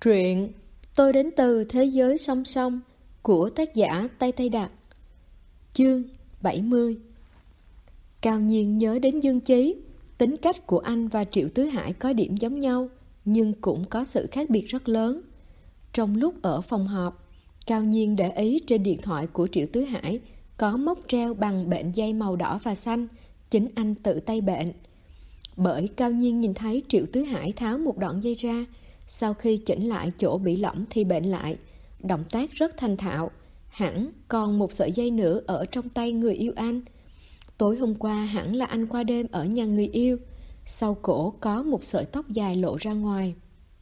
Truyện Tôi đến từ thế giới song song của tác giả Tây Tây Đạt. Chương 70. Cao Nhiên nhớ đến Dương Chí. Tính cách của anh và Triệu Tứ Hải có điểm giống nhau, nhưng cũng có sự khác biệt rất lớn. Trong lúc ở phòng họp, Cao Nhiên để ý trên điện thoại của Triệu Tứ Hải có mốc treo bằng bệnh dây màu đỏ và xanh, chính anh tự tay bệnh. Bởi Cao Nhiên nhìn thấy Triệu Tứ Hải tháo một đoạn dây ra, sau khi chỉnh lại chỗ bị lỏng thì bệnh lại. Động tác rất thành thạo. Hẳn còn một sợi dây nữa ở trong tay người yêu anh. Tối hôm qua hẳn là anh qua đêm ở nhà người yêu. Sau cổ có một sợi tóc dài lộ ra ngoài.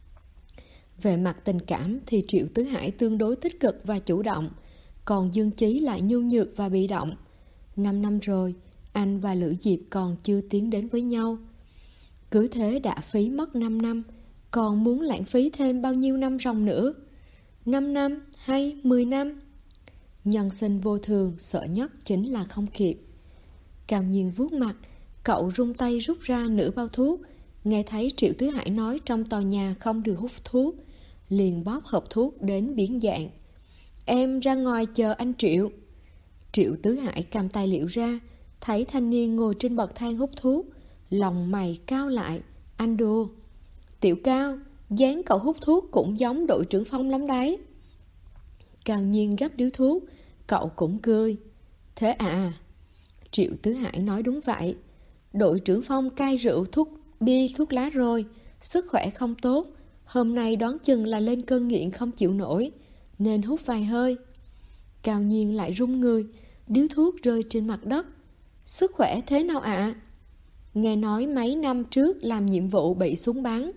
Về mặt tình cảm thì Triệu Tứ Hải tương đối tích cực và chủ động, còn Dương Chí lại nhu nhược và bị động. 5 năm rồi, anh và Lữ Diệp còn chưa tiến đến với nhau. Cứ thế đã phí mất 5 năm, còn muốn lãng phí thêm bao nhiêu năm ròng nữa? 5 năm hay 10 năm? Nhân sinh vô thường, sợ nhất chính là không kịp. Cao Nhiên vuốt mặt, cậu rung tay rút ra nửa bao thuốc. Nghe thấy Triệu Tứ Hải nói trong tòa nhà không được hút thuốc, liền bóp hộp thuốc đến biến dạng. Em ra ngoài chờ anh Triệu. Triệu Tứ Hải cầm tài liệu ra, thấy thanh niên ngồi trên bậc thang hút thuốc, lòng mày cao lại. Anh đùa. Tiểu Cao, dáng cậu hút thuốc cũng giống đội trưởng Phong lắm đấy. Cao Nhiên gắp điếu thuốc, cậu cũng cười. Thế à? Triệu Tứ Hải nói đúng vậy. Đội trưởng Phong cai rượu, thuốc bia, thuốc lá rồi, sức khỏe không tốt. Hôm nay đoán chừng là lên cơn nghiện không chịu nổi, nên hút vài hơi. Cao Nhiên lại run người, điếu thuốc rơi trên mặt đất. Sức khỏe thế nào ạ? Nghe nói mấy năm trước làm nhiệm vụ bị súng bắn.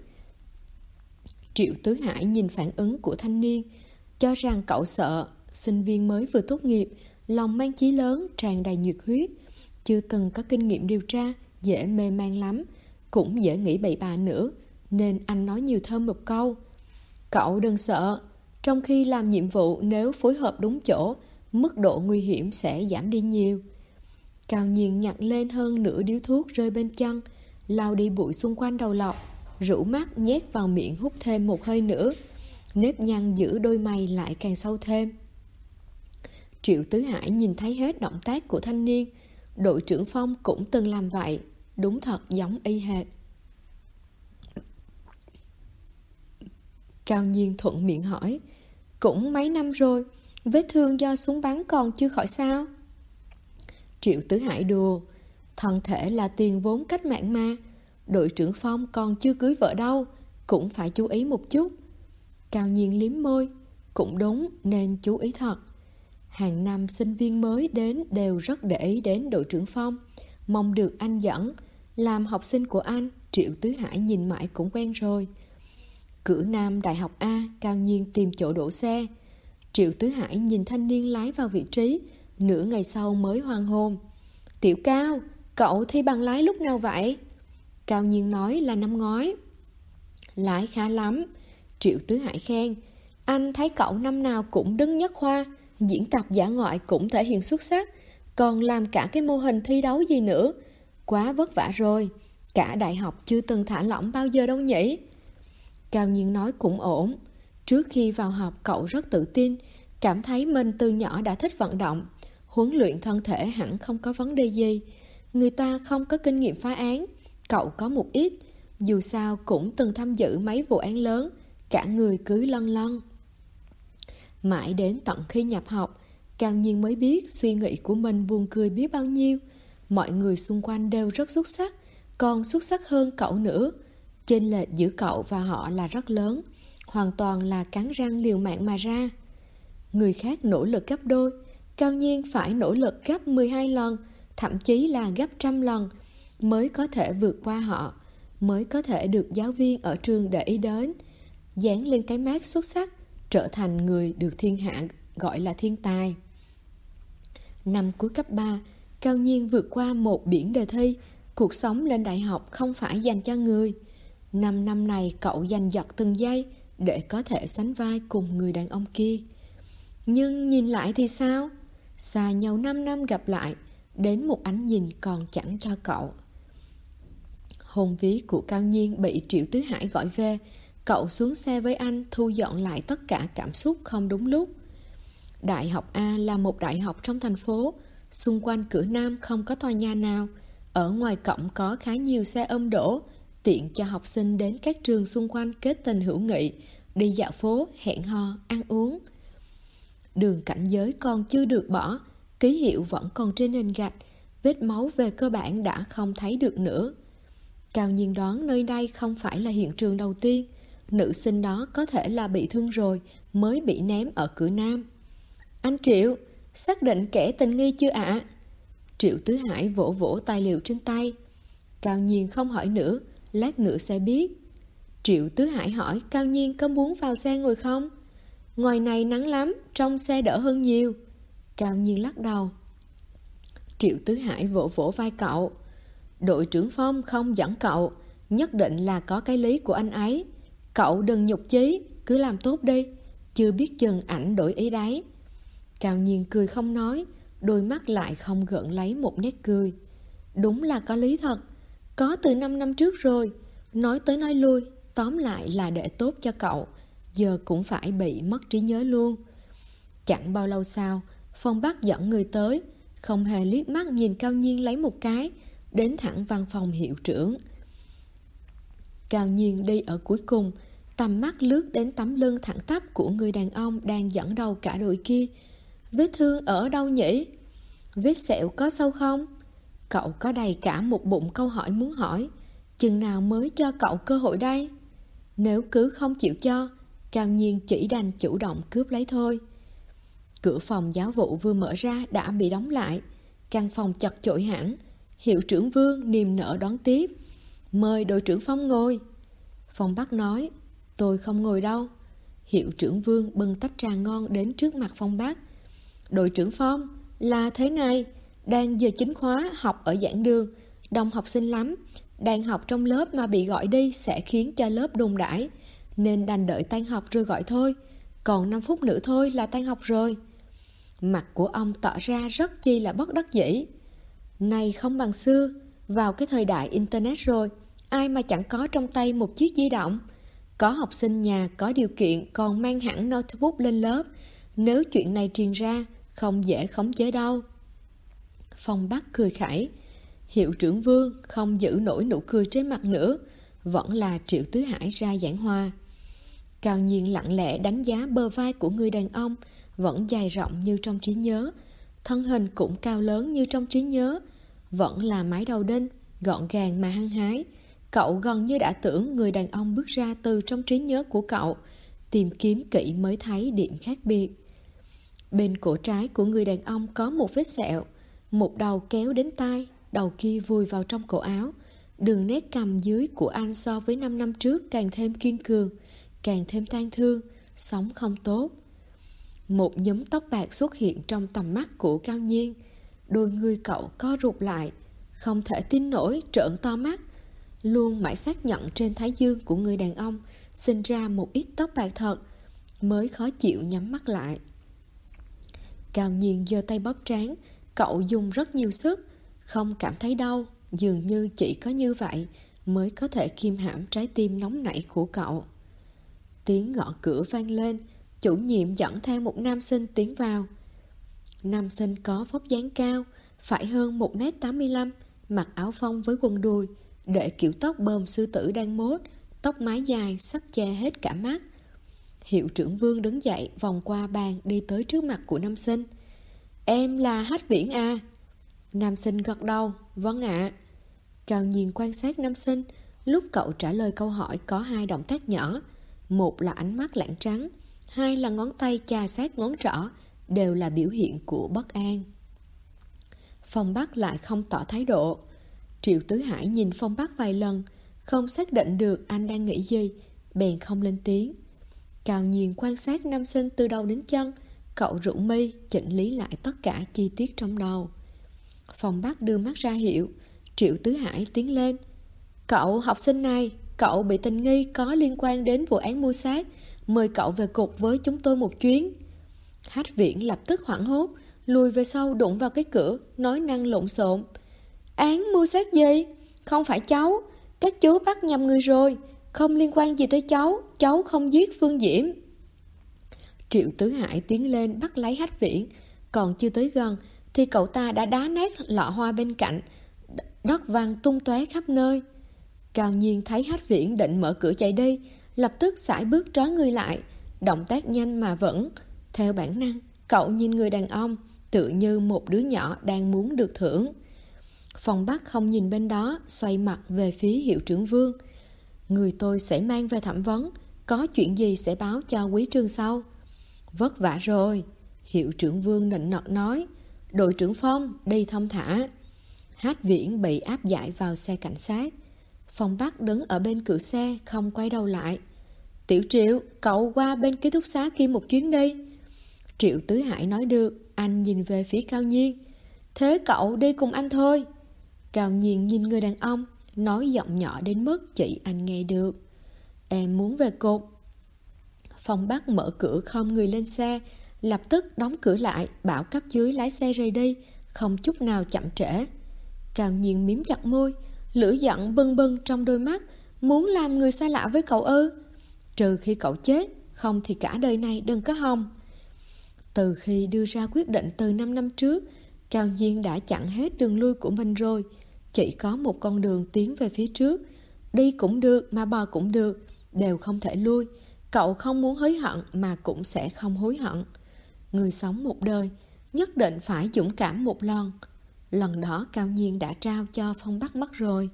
Triệu Tứ Hải nhìn phản ứng của thanh niên, cho rằng cậu sợ. Sinh viên mới vừa tốt nghiệp, lòng mang chí lớn, tràn đầy nhiệt huyết, chưa từng có kinh nghiệm điều tra, dễ mê man lắm, cũng dễ nghĩ bậy bạ nữa, nên anh nói nhiều thêm một câu. Cậu đừng sợ, trong khi làm nhiệm vụ nếu phối hợp đúng chỗ, mức độ nguy hiểm sẽ giảm đi nhiều. Cao Nhiên nhặt lên hơn nửa điếu thuốc rơi bên chân, lau đi bụi xung quanh đầu lọc, rũ mắt nhét vào miệng hút thêm một hơi nữa. Nếp nhăn giữ đôi mày lại càng sâu thêm. Triệu Tứ Hải nhìn thấy hết động tác của thanh niên. Đội trưởng Phong cũng từng làm vậy, đúng thật giống y hệt. Cao Nhiên thuận miệng hỏi, cũng mấy năm rồi, vết thương do súng bắn còn chưa khỏi sao? Triệu Tứ Hải đùa, thân thể là tiền vốn cách mạng mà. Đội trưởng Phong còn chưa cưới vợ đâu, cũng phải chú ý một chút. Cao Nhiên liếm môi, cũng đúng, nên chú ý thật. Hàng năm sinh viên mới đến đều rất để ý đến đội trưởng Phong, mong được anh dẫn. Làm học sinh của anh, Triệu Tứ Hải nhìn mãi cũng quen rồi. Cửa Nam Đại học A, Cao Nhiên tìm chỗ đổ xe. Triệu Tứ Hải nhìn thanh niên lái vào vị trí, nửa ngày sau mới hoan hôn. Tiểu Cao, cậu thi bằng lái lúc nào vậy? Cao Nhiên nói là năm ngoái. Lái khá lắm. Triệu Tứ Hải khen. Anh thấy cậu năm nào cũng đứng nhất khoa, diễn tập dã ngoại cũng thể hiện xuất sắc, còn làm cả cái mô hình thi đấu gì nữa. Quá vất vả rồi, cả đại học chưa từng thả lỏng bao giờ đâu nhỉ? Cao Nhiên nói cũng ổn. Trước khi vào học cậu rất tự tin, cảm thấy mình từ nhỏ đã thích vận động, huấn luyện thân thể hẳn không có vấn đề gì. Người ta không có kinh nghiệm phá án, cậu có một ít. Dù sao cũng từng tham dự mấy vụ án lớn, cả người cứ lân lân. Mãi đến tận khi nhập học, Cao Nhiên mới biết suy nghĩ của mình buồn cười biết bao nhiêu. Mọi người xung quanh đều rất xuất sắc, còn xuất sắc hơn cậu nữa. Chênh lệch giữa cậu và họ là rất lớn, hoàn toàn là cắn răng liều mạng mà ra. Người khác nỗ lực gấp đôi, Cao Nhiên phải nỗ lực gấp 12 lần, thậm chí là gấp 100 lần, mới có thể vượt qua họ, mới có thể được giáo viên ở trường để ý đến, dán lên cái mác xuất sắc, trở thành người được thiên hạ gọi là thiên tài. Năm cuối cấp 3, Cao Nhiên vượt qua một biển đề thi. Cuộc sống lên đại học không phải dành cho người. 5 năm này cậu giành giật từng giây để có thể sánh vai cùng người đàn ông kia. Nhưng nhìn lại thì sao? Xa nhau 5 năm gặp lại, đến một ánh nhìn còn chẳng cho cậu. Hôn ví của Cao Nhiên bị Triệu Tứ Hải gọi về. Cậu xuống xe với anh thu dọn lại tất cả cảm xúc không đúng lúc. Đại học A là một đại học trong thành phố. Xung quanh cửa Nam không có tòa nhà nào. Ở ngoài cổng có khá nhiều xe đổ, tiện cho học sinh đến các trường xung quanh kết tình hữu nghị, đi dạo phố, hẹn hò, ăn uống. Đường cảnh giới còn chưa được bỏ, ký hiệu vẫn còn trên nền gạch, vết máu về cơ bản đã không thấy được nữa. Cao Nhiên đoán nơi đây không phải là hiện trường đầu tiên. Nữ sinh đó có thể là bị thương rồi mới bị ném ở cửa Nam. Anh Triệu, xác định kẻ tình nghi chưa ạ? Triệu Tứ Hải vỗ vỗ tài liệu trên tay. Cao Nhiên không hỏi nữa, lát nữa sẽ biết. Triệu Tứ Hải hỏi Cao Nhiên có muốn vào xe ngồi không? Ngoài này nắng lắm, trong xe đỡ hơn nhiều. Cao Nhiên lắc đầu. Triệu Tứ Hải vỗ vỗ vai cậu. Đội trưởng Phong không dẫn cậu, nhất định là có cái lý của anh ấy. Cậu đừng nhục chí, cứ làm tốt đi, chưa biết chừng ảnh đổi ý đấy. Cao Nhiên cười không nói, đôi mắt lại không gợn lấy một nét cười. Đúng là có lý thật, có từ 5 năm trước rồi. Nói tới nói lui, tóm lại là để tốt cho cậu, giờ cũng phải bị mất trí nhớ luôn. Chẳng bao lâu sau, Phong Bắc dẫn người tới, không hề liếc mắt nhìn Cao Nhiên lấy một cái, đến thẳng văn phòng hiệu trưởng. Cao Nhiên đi ở cuối cùng, tầm mắt lướt đến tấm lưng thẳng tắp của người đàn ông đang dẫn đầu cả đội kia. Vết thương ở đâu nhỉ? Vết sẹo có sâu không? Cậu có đầy cả một bụng câu hỏi muốn hỏi. Chừng nào mới cho cậu cơ hội đây? Nếu cứ không chịu cho, Cao Nhiên chỉ đành chủ động cướp lấy thôi. Cửa phòng giáo vụ vừa mở ra đã bị đóng lại. Căn phòng chật chội hẳn. Hiệu trưởng Vương niềm nở đón tiếp. Mời đội trưởng Phong ngồi. Phong Bắc nói, tôi không ngồi đâu. Hiệu trưởng Vương bưng tách trà ngon đến trước mặt Phong Bắc. Đội trưởng Phong, là thế này, đang giờ chính khóa học ở giảng đường, đông học sinh lắm. Đang học trong lớp mà bị gọi đi sẽ khiến cho lớp đùn đãi, nên đành đợi tan học rồi gọi thôi. Còn 5 phút nữa thôi là tan học rồi. Mặt của ông tỏ ra rất chi là bất đắc dĩ. Này không bằng xưa, vào cái thời đại internet rồi, ai mà chẳng có trong tay một chiếc di động. Có học sinh nhà có điều kiện còn mang hẳn notebook lên lớp. Nếu chuyện này truyền ra, không dễ khống chế đâu. Phong Bắc cười khẩy. Hiệu trưởng Vương không giữ nổi nụ cười trên mặt nữa, vẫn là Triệu Tứ Hải ra giảng hòa. Cao Nhiên lặng lẽ đánh giá bờ vai của người đàn ông, vẫn dài rộng như trong trí nhớ, thân hình cũng cao lớn như trong trí nhớ, vẫn là mái đầu đinh, gọn gàng mà hăng hái. Cậu gần như đã tưởng người đàn ông bước ra từ trong trí nhớ của cậu, tìm kiếm kỹ mới thấy điểm khác biệt. Bên cổ trái của người đàn ông có một vết sẹo, một đầu kéo đến tai, đầu kia vùi vào trong cổ áo. Đường nét cằm dưới của anh so với 5 năm trước càng thêm kiên cường, càng thêm tang thương, sống không tốt. Một nhúm tóc bạc xuất hiện trong tầm mắt của Cao Nhiên. Đôi người cậu co rụt lại, không thể tin nổi, trợn to mắt. Luôn mãi xác nhận trên thái dương của người đàn ông sinh ra một ít tóc bạc thật, mới khó chịu nhắm mắt lại. Cao Nhiên giơ tay bóp trán. Cậu dùng rất nhiều sức, không cảm thấy đau. Dường như chỉ có như vậy mới có thể kiềm hãm trái tim nóng nảy của cậu. Tiếng gõ cửa vang lên. Chủ nhiệm dẫn theo một nam sinh tiến vào. Nam sinh có vóc dáng cao, phải hơn 1m85, mặc áo phông với quần đùi, để kiểu tóc bờm sư tử đang mốt, tóc mái dài sắp che hết cả mắt. Hiệu trưởng Vương đứng dậy, vòng qua bàn đi tới trước mặt của nam sinh. Em là Hách Viễn à? Nam sinh gật đầu, vâng ạ. Cao Nhiên quan sát nam sinh. Lúc cậu trả lời câu hỏi có 2 động tác nhỏ. Một là ánh mắt lảng trắng, 2 là ngón tay chà sát ngón trỏ, đều là biểu hiện của bất an. Phong Bắc lại không tỏ thái độ. Triệu Tứ Hải nhìn Phong Bắc vài lần, không xác định được anh đang nghĩ gì, bèn không lên tiếng. Cao Nhiên quan sát nam sinh từ đầu đến chân. Cậu rũ mi, chỉnh lý lại tất cả chi tiết trong đầu. Phong Bắc đưa mắt ra hiệu. Triệu Tứ Hải tiến lên. Cậu học sinh này, cậu bị tình nghi có liên quan đến vụ án mưu sát. Mời cậu về cục với chúng tôi một chuyến. Hách Viễn lập tức hoảng hốt, lùi về sau đụng vào cái cửa, nói năng lộn xộn. Án mưu sát gì? Không phải cháu, các chú bắt nhầm người rồi. không liên quan gì tới cháu không giết Phương Diễm. Triệu Tứ Hải tiến lên bắt lấy Hách Viễn, còn chưa tới gần thì cậu ta đã đá nát lọ hoa bên cạnh, đất văng tung tóe khắp nơi. Cao Nhiên thấy Hách Viễn định mở cửa chạy đi, lập tức sải bước trói người lại, động tác nhanh mà vẫn. Theo bản năng, cậu nhìn người đàn ông tựa như một đứa nhỏ đang muốn được thưởng. Phong Bắc không nhìn bên đó, xoay mặt về phía Hiệu trưởng Vương. Người tôi sẽ mang về thẩm vấn, có chuyện gì sẽ báo cho Quý Trương sau. Vất vả rồi, Hiệu trưởng Vương nịnh nọt nói. Đội trưởng Phong, đi thong thả. Hách Viễn bị áp giải vào xe cảnh sát. Phong Bắc đứng ở bên cửa xe, không quay đầu lại. Tiểu Triệu, cậu qua bên ký túc xá kia một chuyến đi. Triệu Tứ Hải nói được, anh nhìn về phía Cao Nhiên. Thế cậu đi cùng anh thôi. Cao Nhiên nhìn người đàn ông, nói giọng nhỏ đến mức chỉ anh nghe được. Em muốn về cột. Phong Bắc mở cửa không người lên xe, lập tức đóng cửa lại, bảo cấp dưới lái xe rời đi, không chút nào chậm trễ. Cao Nhiên mím chặt môi, lửa giận bừng bừng trong đôi mắt, muốn làm người xa lạ với cậu ư? Trừ khi cậu chết, không thì cả đời này đừng có hòng. Từ khi đưa ra quyết định từ 5 năm trước, Cao Nhiên đã chặn hết đường lui của mình rồi. Chỉ có một con đường tiến về phía trước. Đi cũng được mà bò cũng được, đều không thể lui. Cậu không muốn hối hận mà cũng sẽ không hối hận. Người sống một đời, nhất định phải dũng cảm một lần. Lần đó Cao Nhiên đã trao cho Phong Bắc mất rồi.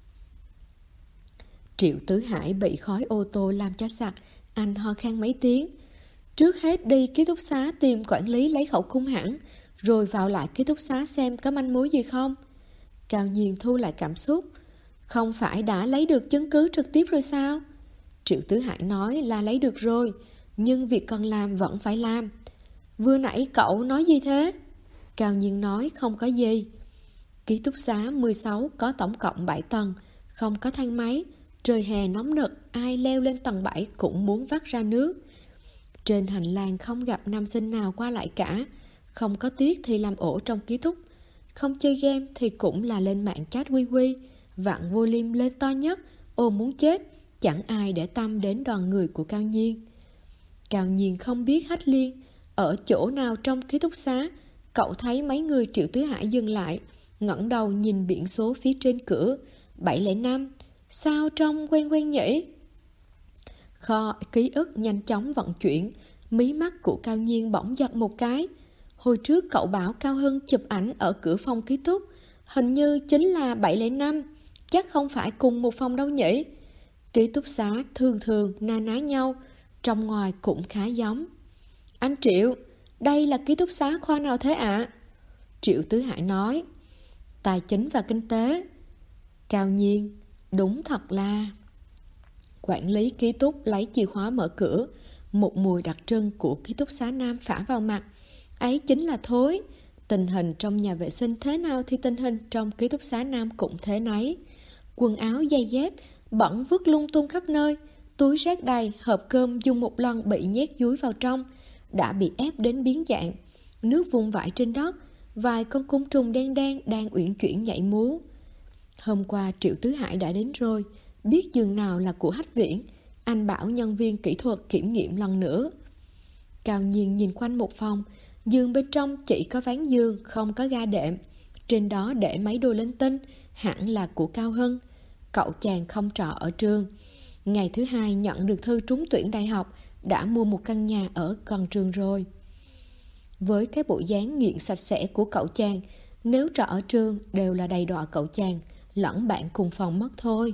Triệu Tứ Hải bị khói ô tô làm cho sặc, anh ho khan mấy tiếng. Trước hết đi ký túc xá tìm quản lý lấy khẩu cung hẳn, rồi vào lại ký túc xá xem có manh mối gì không. Cao Nhiên thu lại cảm xúc. Không phải đã lấy được chứng cứ trực tiếp rồi sao? Triệu Tứ Hải nói là lấy được rồi, nhưng việc cần làm vẫn phải làm. Vừa nãy cậu nói gì thế? Cao Nhiên nói không có gì. Ký túc xá 16 có tổng cộng 7 tầng, không có thang máy. Trời hè nóng nực, ai leo lên tầng 7 cũng muốn vắt ra nước. Trên hành lang không gặp nam sinh nào qua lại cả. Không có tiết thì làm ổ trong ký túc. Không chơi game thì cũng là lên mạng chat quy quy, vặn volume lên to nhất, ôm muốn chết. Chẳng ai để tâm đến đoàn người của Cao Nhiên. Cao Nhiên không biết Hách Liên ở chỗ nào trong ký túc xá. Cậu thấy mấy người Triệu Tứ Hải dừng lại, ngẩng đầu nhìn biển số phía trên cửa 705. Sao trông quen quen nhỉ? Kho ký ức nhanh chóng vận chuyển, mí mắt của Cao Nhiên bỗng giật một cái. Hồi trước cậu bảo Cao Hưng chụp ảnh ở cửa phòng ký túc, hình như chính là 705, chắc không phải cùng một phòng đâu nhỉ? Ký túc xá thường thường na ná nhau, trong ngoài cũng khá giống. Anh Triệu, đây là ký túc xá khoa nào thế ạ? Triệu Tứ Hải nói, tài chính và kinh tế. Cao Nhiên, đúng thật là... Quản lý ký túc lấy chìa khóa mở cửa, một mùi đặc trưng của ký túc xá nam phả vào mặt. Ấy chính là thối. Tình hình trong nhà vệ sinh thế nào thì tình hình trong ký túc xá nam cũng thế nấy. Quần áo, giày dép bẩn vứt lung tung khắp nơi, túi rác đầy, hộp cơm dùng một lần bị nhét dúi vào trong, đã bị ép đến biến dạng. Nước vung vãi trên đất, vài con côn trùng đen đen đang uyển chuyển nhảy múa. Hôm qua Triệu Tứ Hải đã đến rồi, biết giường nào là của Hách Viễn. Anh bảo nhân viên kỹ thuật kiểm nghiệm lần nữa. Cao Nhiên nhìn quanh một phòng, giường bên trong chỉ có ván giường, không có ga đệm. Trên đó để mấy đồ linh tinh, hẳn là của Cao Hưng. Cậu chàng không trọ ở trường. Ngày thứ hai nhận được thư trúng tuyển đại học, đã mua một căn nhà ở gần trường rồi. Với cái bộ dáng nghiện sạch sẽ của cậu chàng, nếu trọ ở trường đều là đầy đọa cậu chàng, lẫn bạn cùng phòng mất thôi.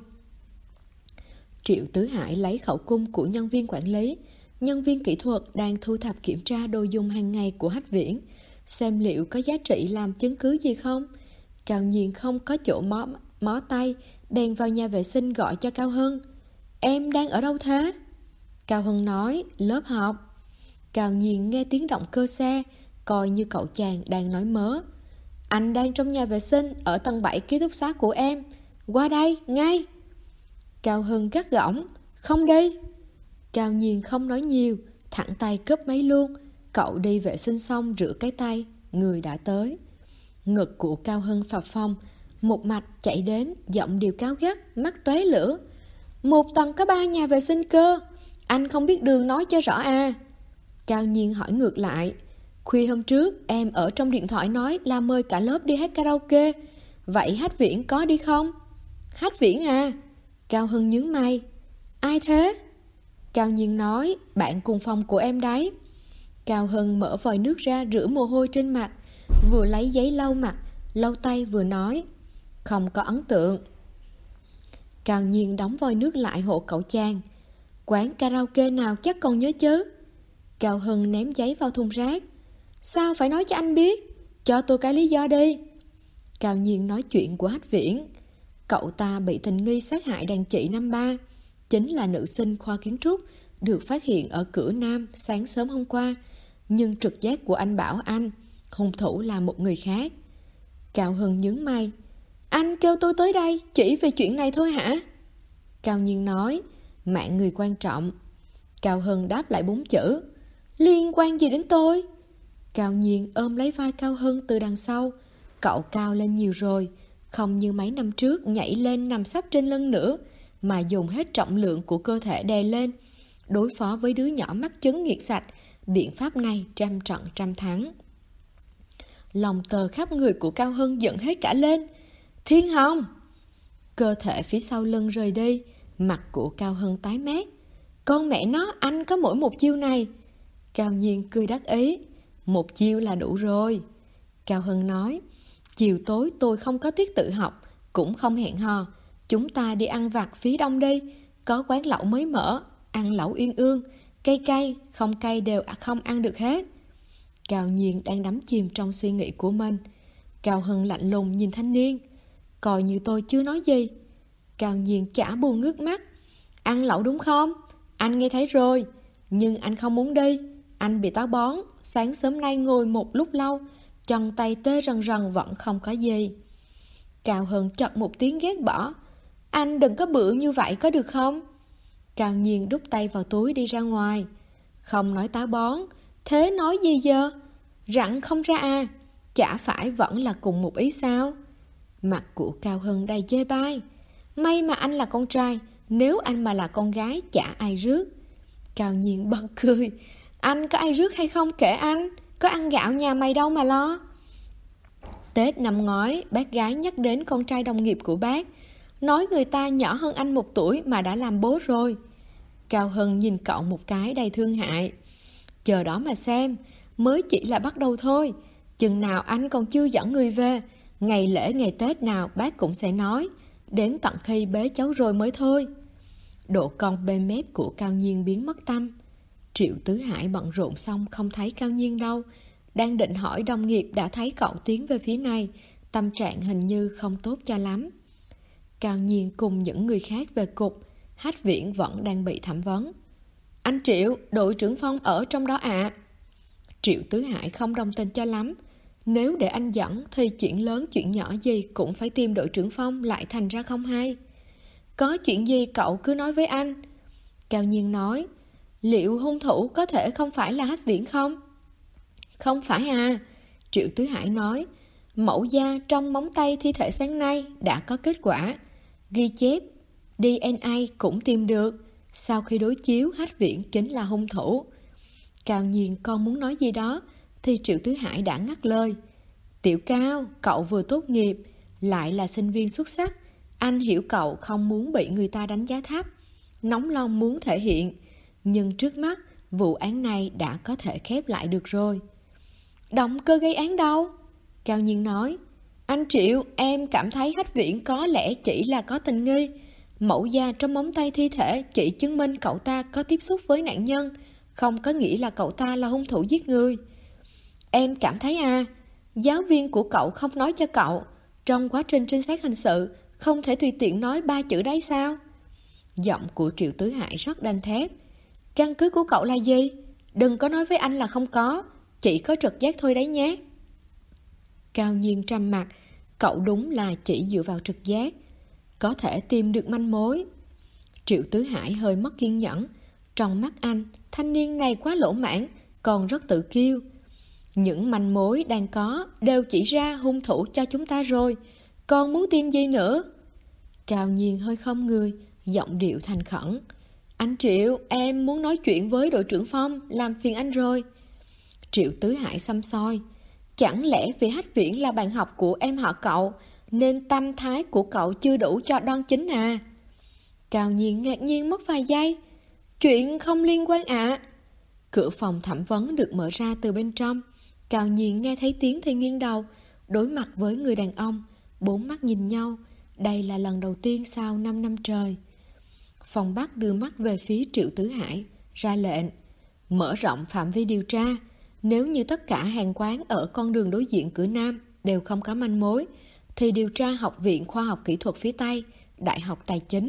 Triệu Tứ Hải lấy khẩu cung của nhân viên quản lý. Nhân viên kỹ thuật đang thu thập kiểm tra đồ dùng hàng ngày của Hách Viễn, xem liệu có giá trị làm chứng cứ gì không. Cao Nhiên không có chỗ mó tay, bèn vào nhà vệ sinh gọi cho Cao Hưng. Em đang ở đâu thế? Cao Hưng nói, lớp học. Cao Nhiên nghe tiếng động cơ xe, coi như cậu chàng đang nói mớ. Anh đang trong nhà vệ sinh ở tầng 7 ký túc xá của em. Qua đây, ngay. Cao Hưng gắt gỏng, không đi. Cao Nhiên không nói nhiều, thẳng tay cướp máy luôn. Cậu đi vệ sinh xong rửa cái tay, người đã tới. Ngực của Cao Hưng phập phồng, một mạch chạy đến, giọng điệu cao gắt, mắt tóe lửa. 1 tầng có 3 nhà vệ sinh cơ. Anh không biết đường nói cho rõ à? Cao Nhiên hỏi ngược lại. Khuya hôm trước em ở trong điện thoại nói là mời cả lớp đi hát karaoke. Vậy Hát Viễn có đi không? Hát Viễn à? Cao Hân nhướng mày. Ai thế? Cao Nhiên nói, bạn cùng phòng của em đấy. Cao Hân mở vòi nước ra rửa mồ hôi trên mặt, vừa lấy giấy lau mặt, lau tay vừa nói. Không có ấn tượng. Cao Nhiên đóng vòi nước lại hộ cậu chàng. Quán karaoke nào chắc còn nhớ chứ? Cao Hân ném giấy vào thùng rác. Sao phải nói cho anh biết? Cho tôi cái lý do đi. Cao Nhiên nói chuyện của Hát Viễn. Cậu ta bị tình nghi sát hại đàn chị năm 3, chính là nữ sinh khoa kiến trúc, được phát hiện ở cửa Nam sáng sớm hôm qua. Nhưng trực giác của anh bảo anh hung thủ là một người khác. Cao Hân nhướng mày. Anh kêu tôi tới đây chỉ vì chuyện này thôi hả? Cao Nhiên nói, mạng người quan trọng. Cao Hân đáp lại 4 chữ. Liên quan gì đến tôi? Cao Nhiên ôm lấy vai Cao Hân từ đằng sau. Cậu cao lên nhiều rồi, không như mấy năm trước nhảy lên nằm sấp trên lưng nữa, mà dùng hết trọng lượng của cơ thể đè lên. Đối phó với đứa nhỏ mắc chứng nghiệt sạch, biện pháp này trăm trận trăm thắng. Lòng tờ khắp người của Cao Hân giận hết cả lên. Thiên Hồng! Cơ thể phía sau lưng rời đi, mặt của Cao Hân tái mét. Con mẹ nó, anh có mỗi một chiêu này. Cao Nhiên cười đắc ý. Một chiêu là đủ rồi. Cao Hân nói, chiều tối tôi không có tiết tự học, cũng không hẹn hò. Chúng ta đi ăn vặt phía đông đi. Có quán lẩu mới mở, ăn lẩu uyên ương. Cay cay, không cay đều không ăn được hết. Cao Nhiên đang đắm chìm trong suy nghĩ của mình. Cao Hân lạnh lùng nhìn thanh niên. Coi như tôi chưa nói gì. Cao Nhiên chả buồn ngước mắt. Ăn lẩu đúng không? Anh nghe thấy rồi. Nhưng anh không muốn đi. Anh bị táo bón. Sáng sớm nay ngồi một lúc lâu, chân tay tê rần rần vẫn không có gì. Cao Hân chật một tiếng ghét bỏ. Anh đừng có bự như vậy có được không? Cao Nhiên đút tay vào túi đi ra ngoài. Không nói táo bón. Thế nói gì giờ? Rặn không ra à? Chả phải vẫn là cùng một ý sao? Mặt của Cao Hân đầy chê bai. May mà anh là con trai, nếu anh mà là con gái chả ai rước. Cao Nhiên bật cười. Anh có ai rước hay không kệ anh, có ăn gạo nhà mày đâu mà lo. Tết năm ngoái, bác gái nhắc đến con trai đồng nghiệp của bác, nói người ta nhỏ hơn anh 1 tuổi mà đã làm bố rồi. Cao Hân nhìn cậu một cái đầy thương hại. Chờ đó mà xem, mới chỉ là bắt đầu thôi. Chừng nào anh còn chưa dẫn người về, ngày lễ ngày Tết nào bác cũng sẽ nói, đến tận khi bế cháu rồi mới thôi. Độ cong bên mép của Cao Nhiên biến mất tâm. Triệu Tứ Hải bận rộn xong không thấy Cao Nhiên đâu. Đang định hỏi đồng nghiệp đã thấy cậu tiến về phía này. Tâm trạng hình như không tốt cho lắm. Cao Nhiên cùng những người khác về cục. Hát Viễn vẫn đang bị thẩm vấn. Anh Triệu, đội trưởng Phong ở trong đó ạ. Triệu Tứ Hải không đồng tình cho lắm. Nếu để anh dẫn thì chuyện lớn chuyện nhỏ gì cũng phải tìm đội trưởng Phong, lại thành ra không hay. Có chuyện gì cậu cứ nói với anh. Cao Nhiên nói, liệu hung thủ có thể không phải là Hát Viễn không? Không phải à. Triệu Tứ Hải nói, mẫu da trong móng tay thi thể sáng nay đã có kết quả. Ghi chép DNA cũng tìm được. Sau khi đối chiếu, Hát Viễn chính là hung thủ. Cao Nhiên còn muốn nói gì đó thì Triệu Tứ Hải đã ngắt lời. Tiểu Cao, cậu vừa tốt nghiệp, lại là sinh viên xuất sắc. Anh hiểu cậu không muốn bị người ta đánh giá thấp, nóng lòng muốn thể hiện. Nhưng trước mắt, vụ án này đã có thể khép lại được rồi. Động cơ gây án đâu? Cao Nhiên nói, anh Triệu, em cảm thấy Hát Viễn có lẽ chỉ là có tình nghi. Mẫu da trong móng tay thi thể chỉ chứng minh cậu ta có tiếp xúc với nạn nhân, không có nghĩa là cậu ta là hung thủ giết người. Em cảm thấy giáo viên của cậu không nói cho cậu, trong quá trình trinh sát hình sự không thể tùy tiện nói 3 chữ đấy sao? Giọng của Triệu Tứ Hải rất đanh thép. Căn cứ của cậu là gì? Đừng có nói với anh là không có, chỉ có trực giác thôi đấy nhé. Cao Nhiên trầm mặt. Cậu đúng là chỉ dựa vào trực giác có thể tìm được manh mối. Triệu Tứ Hải hơi mất kiên nhẫn. Trong mắt anh, thanh niên này quá lỗ mãn, còn rất tự kiêu. Những manh mối đang có đều chỉ ra hung thủ cho chúng ta rồi, còn muốn tìm gì nữa? Cao Nhiên hơi khom người, giọng điệu thành khẩn. Anh Triệu, em muốn nói chuyện với đội trưởng Phong, làm phiền anh rồi. Triệu Tứ Hải xăm soi. Chẳng lẽ vì Hách Viễn là bạn học của em họ Cậu, nên tâm thái của cậu chưa đủ cho đoan chính à? Cao Nhiên ngạc nhiên mất vài giây. Chuyện không liên quan ạ. Cửa phòng thẩm vấn được mở ra từ bên trong. Cao Nhiên nghe thấy tiếng thì nghiêng đầu, đối mặt với người đàn ông, bốn mắt nhìn nhau. Đây là lần đầu tiên sau 5 năm trời. Phòng Bắc đưa mắt về phía Triệu Tứ Hải, ra lệnh mở rộng phạm vi điều tra. Nếu như tất cả hàng quán ở con đường đối diện cửa Nam đều không có manh mối, thì điều tra Học viện Khoa học Kỹ thuật phía Tây, Đại học Tài chính.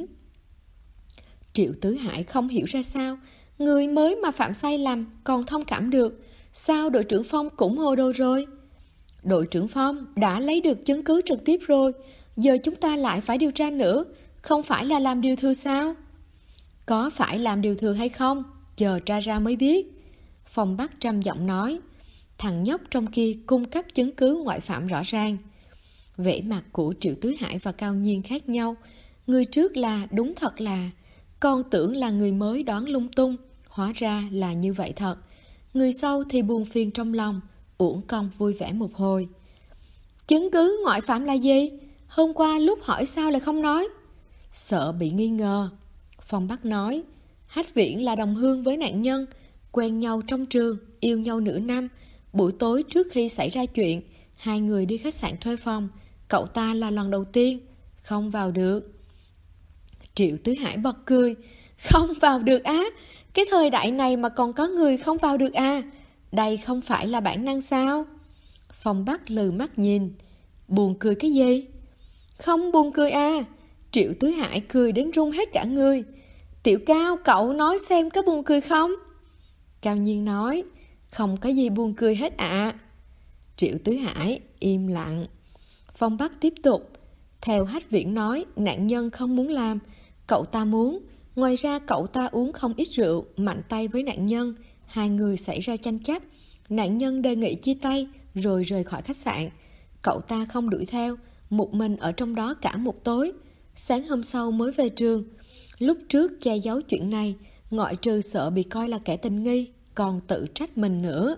Triệu Tứ Hải không hiểu ra sao, người mới mà phạm sai lầm còn thông cảm được, sao đội trưởng Phong cũng hồ đồ rồi? Đội trưởng Phong đã lấy được chứng cứ trực tiếp rồi, giờ chúng ta lại phải điều tra nữa, không phải là làm điều thừa sao? Có phải làm điều thừa hay không, chờ tra ra mới biết. Phong Bắc trầm giọng nói. Thằng nhóc trong kia cung cấp chứng cứ ngoại phạm rõ ràng. Vẻ mặt của Triệu Tứ Hải và Cao Nhiên khác nhau. Người trước là đúng thật là, còn tưởng là người mới đoán lung tung, hóa ra là như vậy thật. Người sau thì buồn phiền trong lòng, uổng công vui vẻ một hồi. Chứng cứ ngoại phạm là gì? Hôm qua lúc hỏi sao lại không nói? Sợ bị nghi ngờ. Phong Bắc nói, Hách Viễn là đồng hương với nạn nhân, quen nhau trong trường, yêu nhau nửa năm. Buổi tối trước khi xảy ra chuyện, hai người đi khách sạn thuê phòng. Cậu ta là lần đầu tiên không vào được. Triệu Tứ Hải bật cười. Không vào được á? Cái thời đại này mà còn có người không vào được à? Đây không phải là bản năng sao? Phong Bắc lừ mắt nhìn. Buồn cười cái gì? Không buồn cười à? Triệu Tứ Hải cười đến run hết cả người. Tiểu Cao, cậu nói xem có buồn cười không? Cao Nhiên nói, không có gì buồn cười hết ạ. Triệu Tứ Hải im lặng. Phong Bắc tiếp tục. Theo Hách Viễn nói, nạn nhân không muốn làm, cậu ta muốn. Ngoài ra cậu ta uống không ít rượu, mạnh tay với nạn nhân. Hai người xảy ra tranh chấp. Nạn nhân đề nghị chia tay, rồi rời khỏi khách sạn. Cậu ta không đuổi theo, một mình ở trong đó cả một tối. Sáng hôm sau mới về trường. Lúc trước che giấu chuyện này, ngoại trừ sợ bị coi là kẻ tình nghi, còn tự trách mình nữa.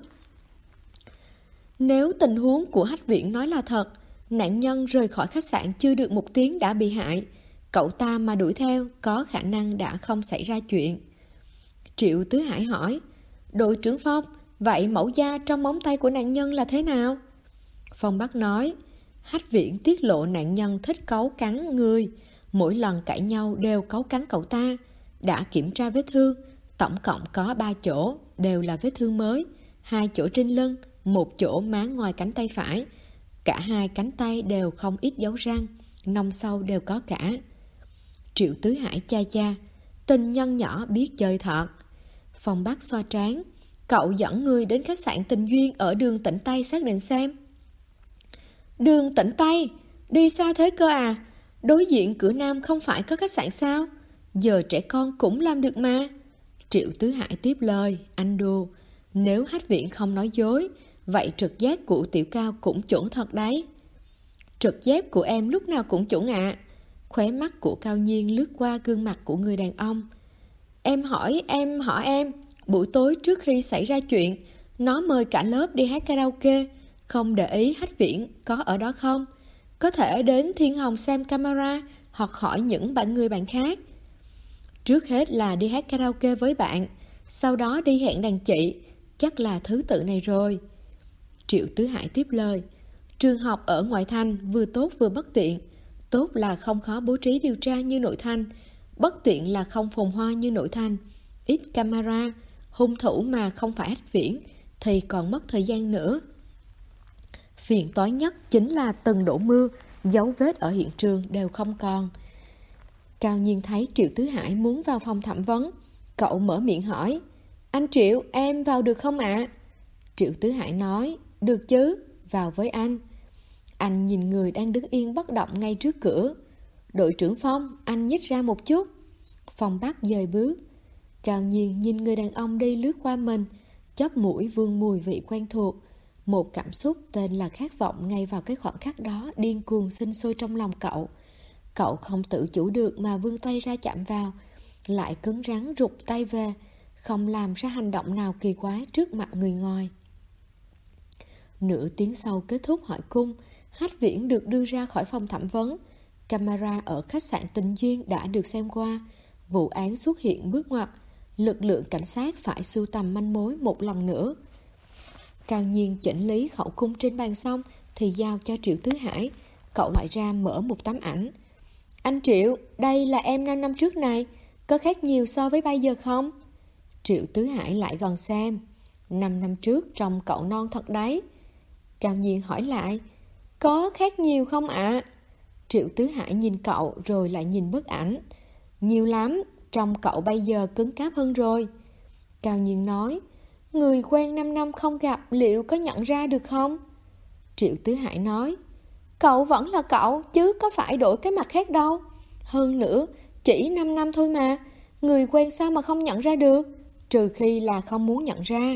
Nếu tình huống của Hách Viễn nói là thật, nạn nhân rời khỏi khách sạn chưa được 1 tiếng đã bị hại. Cậu ta mà đuổi theo, có khả năng đã không xảy ra chuyện. Triệu Tứ Hải hỏi, đội trưởng Phong, vậy mẫu da trong móng tay của nạn nhân là thế nào? Phong Bắc nói, Hách Viễn tiết lộ nạn nhân thích cấu cắn người, mỗi lần cãi nhau đều cấu cắn cậu ta. Đã kiểm tra vết thương, tổng cộng có 3 chỗ, đều là vết thương mới. 2 chỗ trên lưng, 1 chỗ má ngoài cánh tay phải. Cả 2 cánh tay đều không ít dấu răng, nông sâu đều có cả. Triệu Tứ Hải cha cha, tình nhân nhỏ biết chơi thật. Phong Bắc xoa trán, cậu dẫn người đến khách sạn Tình Duyên ở đường Tĩnh Tây xác định xem. Đường Tĩnh Tây? Đi xa thế cơ à? Đối diện cửa Nam không phải có khách sạn sao? Giờ trẻ con cũng làm được mà. Triệu Tứ Hải tiếp lời, anh đùa. Nếu Hách Viễn không nói dối, vậy trực giác của Tiểu Cao cũng chuẩn thật đấy. Trực giác của em lúc nào cũng chuẩn ạ. Khóe mắt của Cao Nhiên lướt qua gương mặt của người đàn ông. Em hỏi em, buổi tối trước khi xảy ra chuyện, nó mời cả lớp đi hát karaoke, không để ý Hách Viễn có ở đó không? Có thể đến Thiên Hồng xem camera hoặc hỏi những người bạn khác. Trước hết là đi hát karaoke với bạn, sau đó đi hẹn đàn chị, chắc là thứ tự này rồi. Triệu Tứ Hải tiếp lời, trường học ở ngoại thành vừa tốt vừa bất tiện. Tốt là không khó bố trí điều tra như nội thành, bất tiện là không phồn hoa như nội thành. Ít camera, hung thủ mà không phải Hách Viễn thì còn mất thời gian nữa. Phiền toái nhất chính là từng đổ mưa, dấu vết ở hiện trường đều không còn. Cao Nhiên thấy Triệu Tứ Hải muốn vào phòng thẩm vấn, cậu mở miệng hỏi, anh Triệu, em vào được không ạ? Triệu Tứ Hải nói, được chứ, vào với anh. Anh nhìn người đang đứng yên bất động ngay trước cửa. Đội trưởng Phong, anh nhích ra một chút. Phong Bắc dời bước. Cao Nhiên nhìn người đàn ông đi lướt qua mình, chóp mũi vương mùi vị quen thuộc. Một cảm xúc tên là khát vọng ngay vào cái khoảnh khắc đó điên cuồng sinh sôi trong lòng cậu. Cậu không tự chủ được mà vươn tay ra chạm vào, lại cứng rắn rụt tay về, không làm ra hành động nào kỳ quái trước mặt người ngoài. Nửa tiếng sau kết thúc hỏi cung, Hách Viễn được đưa ra khỏi phòng thẩm vấn. Camera ở khách sạn Tình Duyên đã được xem qua. Vụ án xuất hiện bước ngoặt, lực lượng cảnh sát phải sưu tầm manh mối một lần nữa. Cao Nhiên chỉnh lý khẩu cung trên bàn xong thì giao cho Triệu Tứ Hải. Cậu loại ra mở một tấm ảnh. Anh Triệu, đây là em 5 năm trước này, có khác nhiều so với bây giờ không? Triệu Tứ Hải lại gần xem. 5 năm trước trông cậu non thật đấy. Cao Nhiên hỏi lại, có khác nhiều không ạ? Triệu Tứ Hải nhìn cậu rồi lại nhìn bức ảnh. Nhiều lắm, trông cậu bây giờ cứng cáp hơn rồi. Cao Nhiên nói, người quen 5 năm không gặp liệu có nhận ra được không? Triệu Tứ Hải nói, cậu vẫn là cậu chứ có phải đổi cái mặt khác đâu. Hơn nữa, chỉ 5 năm thôi mà, người quen sao mà không nhận ra được, trừ khi là không muốn nhận ra.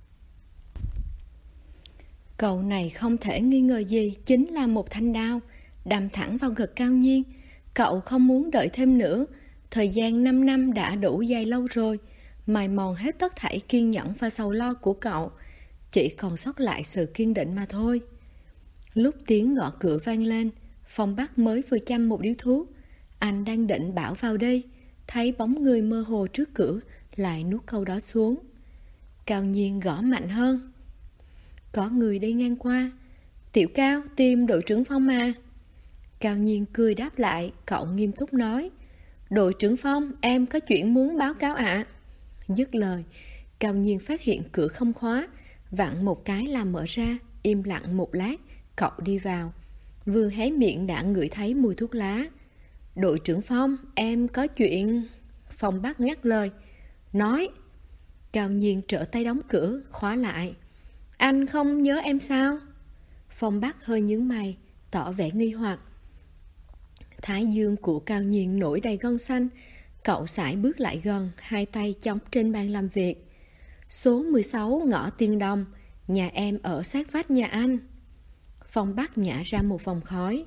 Cậu này không thể nghi ngờ gì chính là một thanh đao, đâm thẳng vào ngực Cao Nhiên. Cậu không muốn đợi thêm nữa, thời gian 5 năm đã đủ dài lâu rồi, mài mòn hết tất thảy kiên nhẫn và sầu lo của cậu, chỉ còn sót lại sự kiên định mà thôi. Lúc tiếng gõ cửa vang lên, Phong Bắc mới vừa chăm một điếu thuốc. Anh đang định bảo vào đây, thấy bóng người mơ hồ trước cửa, lại nuốt câu đó xuống. Cao Nhiên gõ mạnh hơn. Có người đi ngang qua. Tiểu Cao, tìm đội trưởng Phong mà. Cao Nhiên cười đáp lại, cậu nghiêm túc nói, đội trưởng Phong, em có chuyện muốn báo cáo ạ. Dứt lời, Cao Nhiên phát hiện cửa không khóa, vặn một cái làm mở ra, im lặng một lát, cậu đi vào. Vừa hé miệng đã ngửi thấy mùi thuốc lá. Đội trưởng Phong, em có chuyện... Phong Bắc ngắt lời. Nói. Cao Nhiên trở tay đóng cửa, khóa lại. Anh không nhớ em sao? Phong Bắc hơi nhướng mày, tỏ vẻ nghi hoặc. Thái dương của Cao Nhiên nổi đầy gân xanh. Cậu sải bước lại gần, hai tay chống trên bàn làm việc. Số 16 ngõ Tiên Đông, nhà em ở sát vách nhà anh. Phong Bắc nhả ra một vòng khói.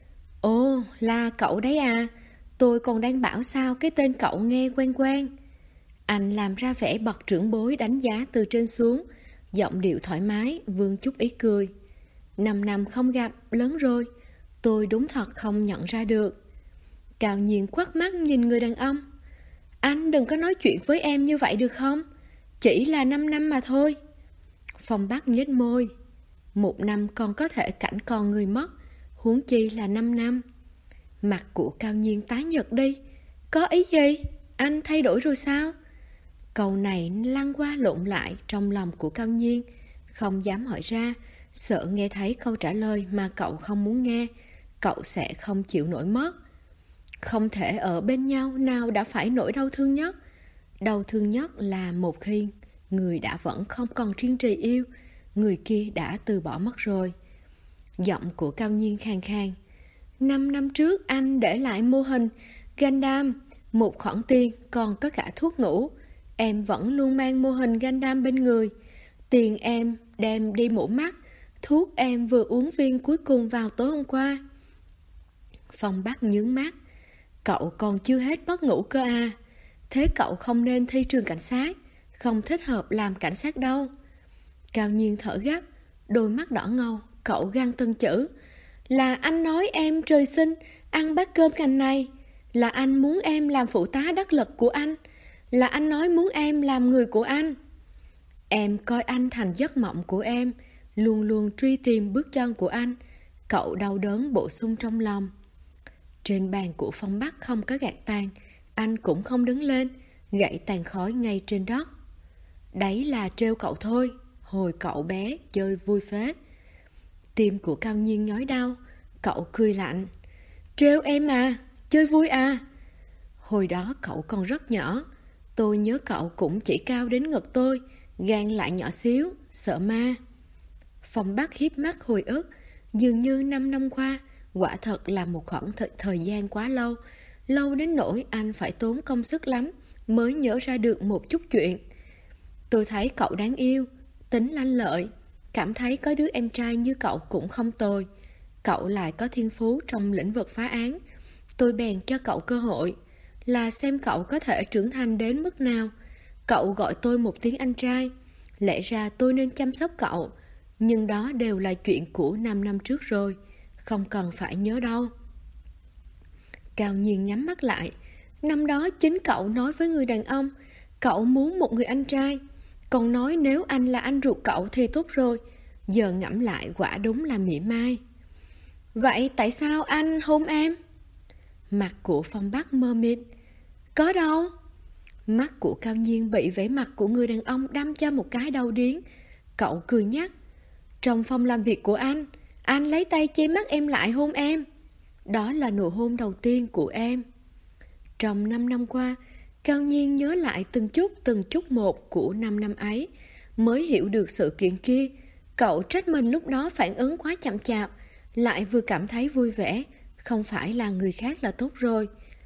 Ồ, là cậu đấy à? Tôi còn đang bảo sao cái tên cậu nghe quen quen. Anh làm ra vẻ bậc trưởng bối đánh giá từ trên xuống, giọng điệu thoải mái, vương chút ý cười. 5 năm không gặp, lớn rồi, tôi đúng thật không nhận ra được. Cao Nhiên quắt mắt nhìn người đàn ông. Anh đừng có nói chuyện với em như vậy được không? Chỉ là 5 năm mà thôi. Phong Bắc nhếch môi. 1 năm còn có thể cảnh còn người mất, huống chi là 5 năm. Mặt của Cao Nhiên tái nhợt đi. Có ý gì? Anh thay đổi rồi sao? Câu này lăn qua lộn lại trong lòng của Cao Nhiên, không dám hỏi ra, sợ nghe thấy câu trả lời mà cậu không muốn nghe, cậu sẽ không chịu nổi mất. Không thể ở bên nhau nào đã phải nỗi đau thương nhất. Đau thương nhất là một khi người đã vẫn không còn kiên trì yêu, người kia đã từ bỏ mất rồi. Giọng của Cao Nhiên khàn khàn. 5 năm trước anh để lại mô hình Gundam, một khoản tiền còn có cả thuốc ngủ. Em vẫn luôn mang mô hình Gundam bên người. Tiền em đem đi mổ mắt, thuốc em vừa uống viên cuối cùng vào tối hôm qua. Phong Bắc nhướng mắt. Cậu còn chưa hết mất ngủ cơ à? Thế cậu không nên thi trường cảnh sát, không thích hợp làm cảnh sát đâu. Cao Nhiên thở gấp, đôi mắt đỏ ngầu, cậu gan từng chữ. Là anh nói em trời sinh ăn bát cơm cành này. Là anh muốn em làm phụ tá đắc lực của anh. Là anh nói muốn em làm người của anh. Em coi anh thành giấc mộng của em, luôn luôn truy tìm bước chân của anh. Cậu đau đớn bổ sung trong lòng. Trên bàn của Phong Bắc không có gạt tàn, anh cũng không đứng lên, gậy tàn khói ngay trên đất. Đấy là trêu cậu thôi, hồi cậu bé chơi vui phết. Tim của Cao Nhiên nhói đau, cậu cười lạnh. Trêu em à, chơi vui à? Hồi đó cậu còn rất nhỏ, tôi nhớ cậu cũng chỉ cao đến ngực tôi, gan lại nhỏ xíu, sợ ma. Phong Bắc hiếp mắt hồi ức, dường như 5 năm qua, quả thật là một khoảng thời gian quá lâu, lâu đến nỗi anh phải tốn công sức lắm mới nhớ ra được một chút chuyện. Tôi thấy cậu đáng yêu, tính lanh lợi, cảm thấy có đứa em trai như cậu cũng không tồi. Cậu lại có thiên phú trong lĩnh vực phá án, Tôi bèn cho cậu cơ hội, là xem cậu có thể trưởng thành đến mức nào. Cậu gọi tôi một tiếng anh trai, lẽ ra tôi nên chăm sóc cậu, nhưng đó đều là chuyện của 5 năm trước rồi, không cần phải nhớ đâu. Cao Nhiên nhắm mắt lại. Năm đó chính cậu nói với người đàn ông, cậu muốn một người anh trai, còn nói nếu anh là anh ruột cậu thì tốt rồi. Giờ ngẫm lại quả đúng là mỉa mai. Vậy tại sao anh hôn em? Mặt của Phong Bắc mơ mịt. Có đâu. Mắt của Cao Nhiên bị vẻ mặt của người đàn ông đâm cho một cái đau điếng. Cậu cười nhắc. Trong phòng làm việc của anh lấy tay che mắt em lại hôn em. Đó là nụ hôn đầu tiên của em. Trong 5 năm qua, Cao Nhiên nhớ lại từng chút một của 5 năm ấy, mới hiểu được sự kiện kia. Cậu trách mình lúc đó phản ứng quá chậm chạp, lại vừa cảm thấy vui vẻ, không phải là người khác là tốt rồi.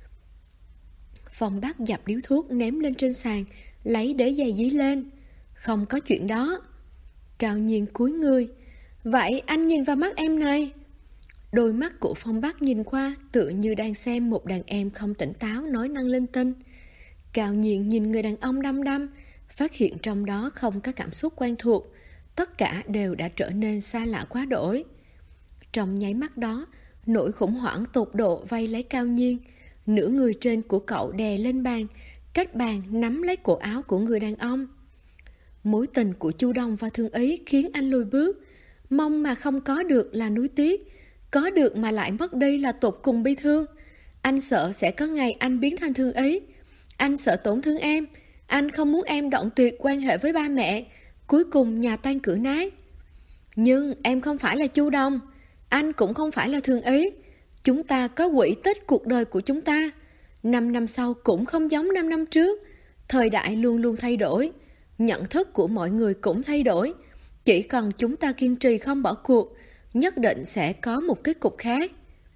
Phong Bắc dập điếu thuốc ném lên trên sàn, lấy đế giày dí lên. Không có chuyện đó. Cao Nhiên cúi người. Vậy anh nhìn vào mắt em này. Đôi mắt của Phong Bắc nhìn qua tựa như đang xem một đàn em không tỉnh táo nói năng linh tinh. Cao Nhiên nhìn người đàn ông đăm đăm, phát hiện trong đó không có cảm xúc quen thuộc, tất cả đều đã trở nên xa lạ quá đổi. Trong nháy mắt đó, nỗi khủng hoảng tột độ vây lấy Cao Nhiên. Nửa người trên của cậu đè lên bàn, cách bàn nắm lấy cổ áo của người đàn ông. Mối tình của Chu Đông và Thương Ý khiến anh lùi bước. Mong mà không có được là nuối tiếc, có được mà lại mất đi là tột cùng bi thương. Anh sợ sẽ có ngày anh biến thành Thương Ý. Anh sợ tổn thương em. Anh không muốn em đoạn tuyệt quan hệ với ba mẹ, cuối cùng nhà tan cửa nát. Nhưng em không phải là Chu Đông, anh cũng không phải là Thương Ý. Chúng ta có quỹ tích cuộc đời của chúng ta. 5 năm sau cũng không giống 5 năm trước. Thời đại luôn luôn thay đổi, nhận thức của mọi người cũng thay đổi. Chỉ cần chúng ta kiên trì không bỏ cuộc, nhất định sẽ có một kết cục khác.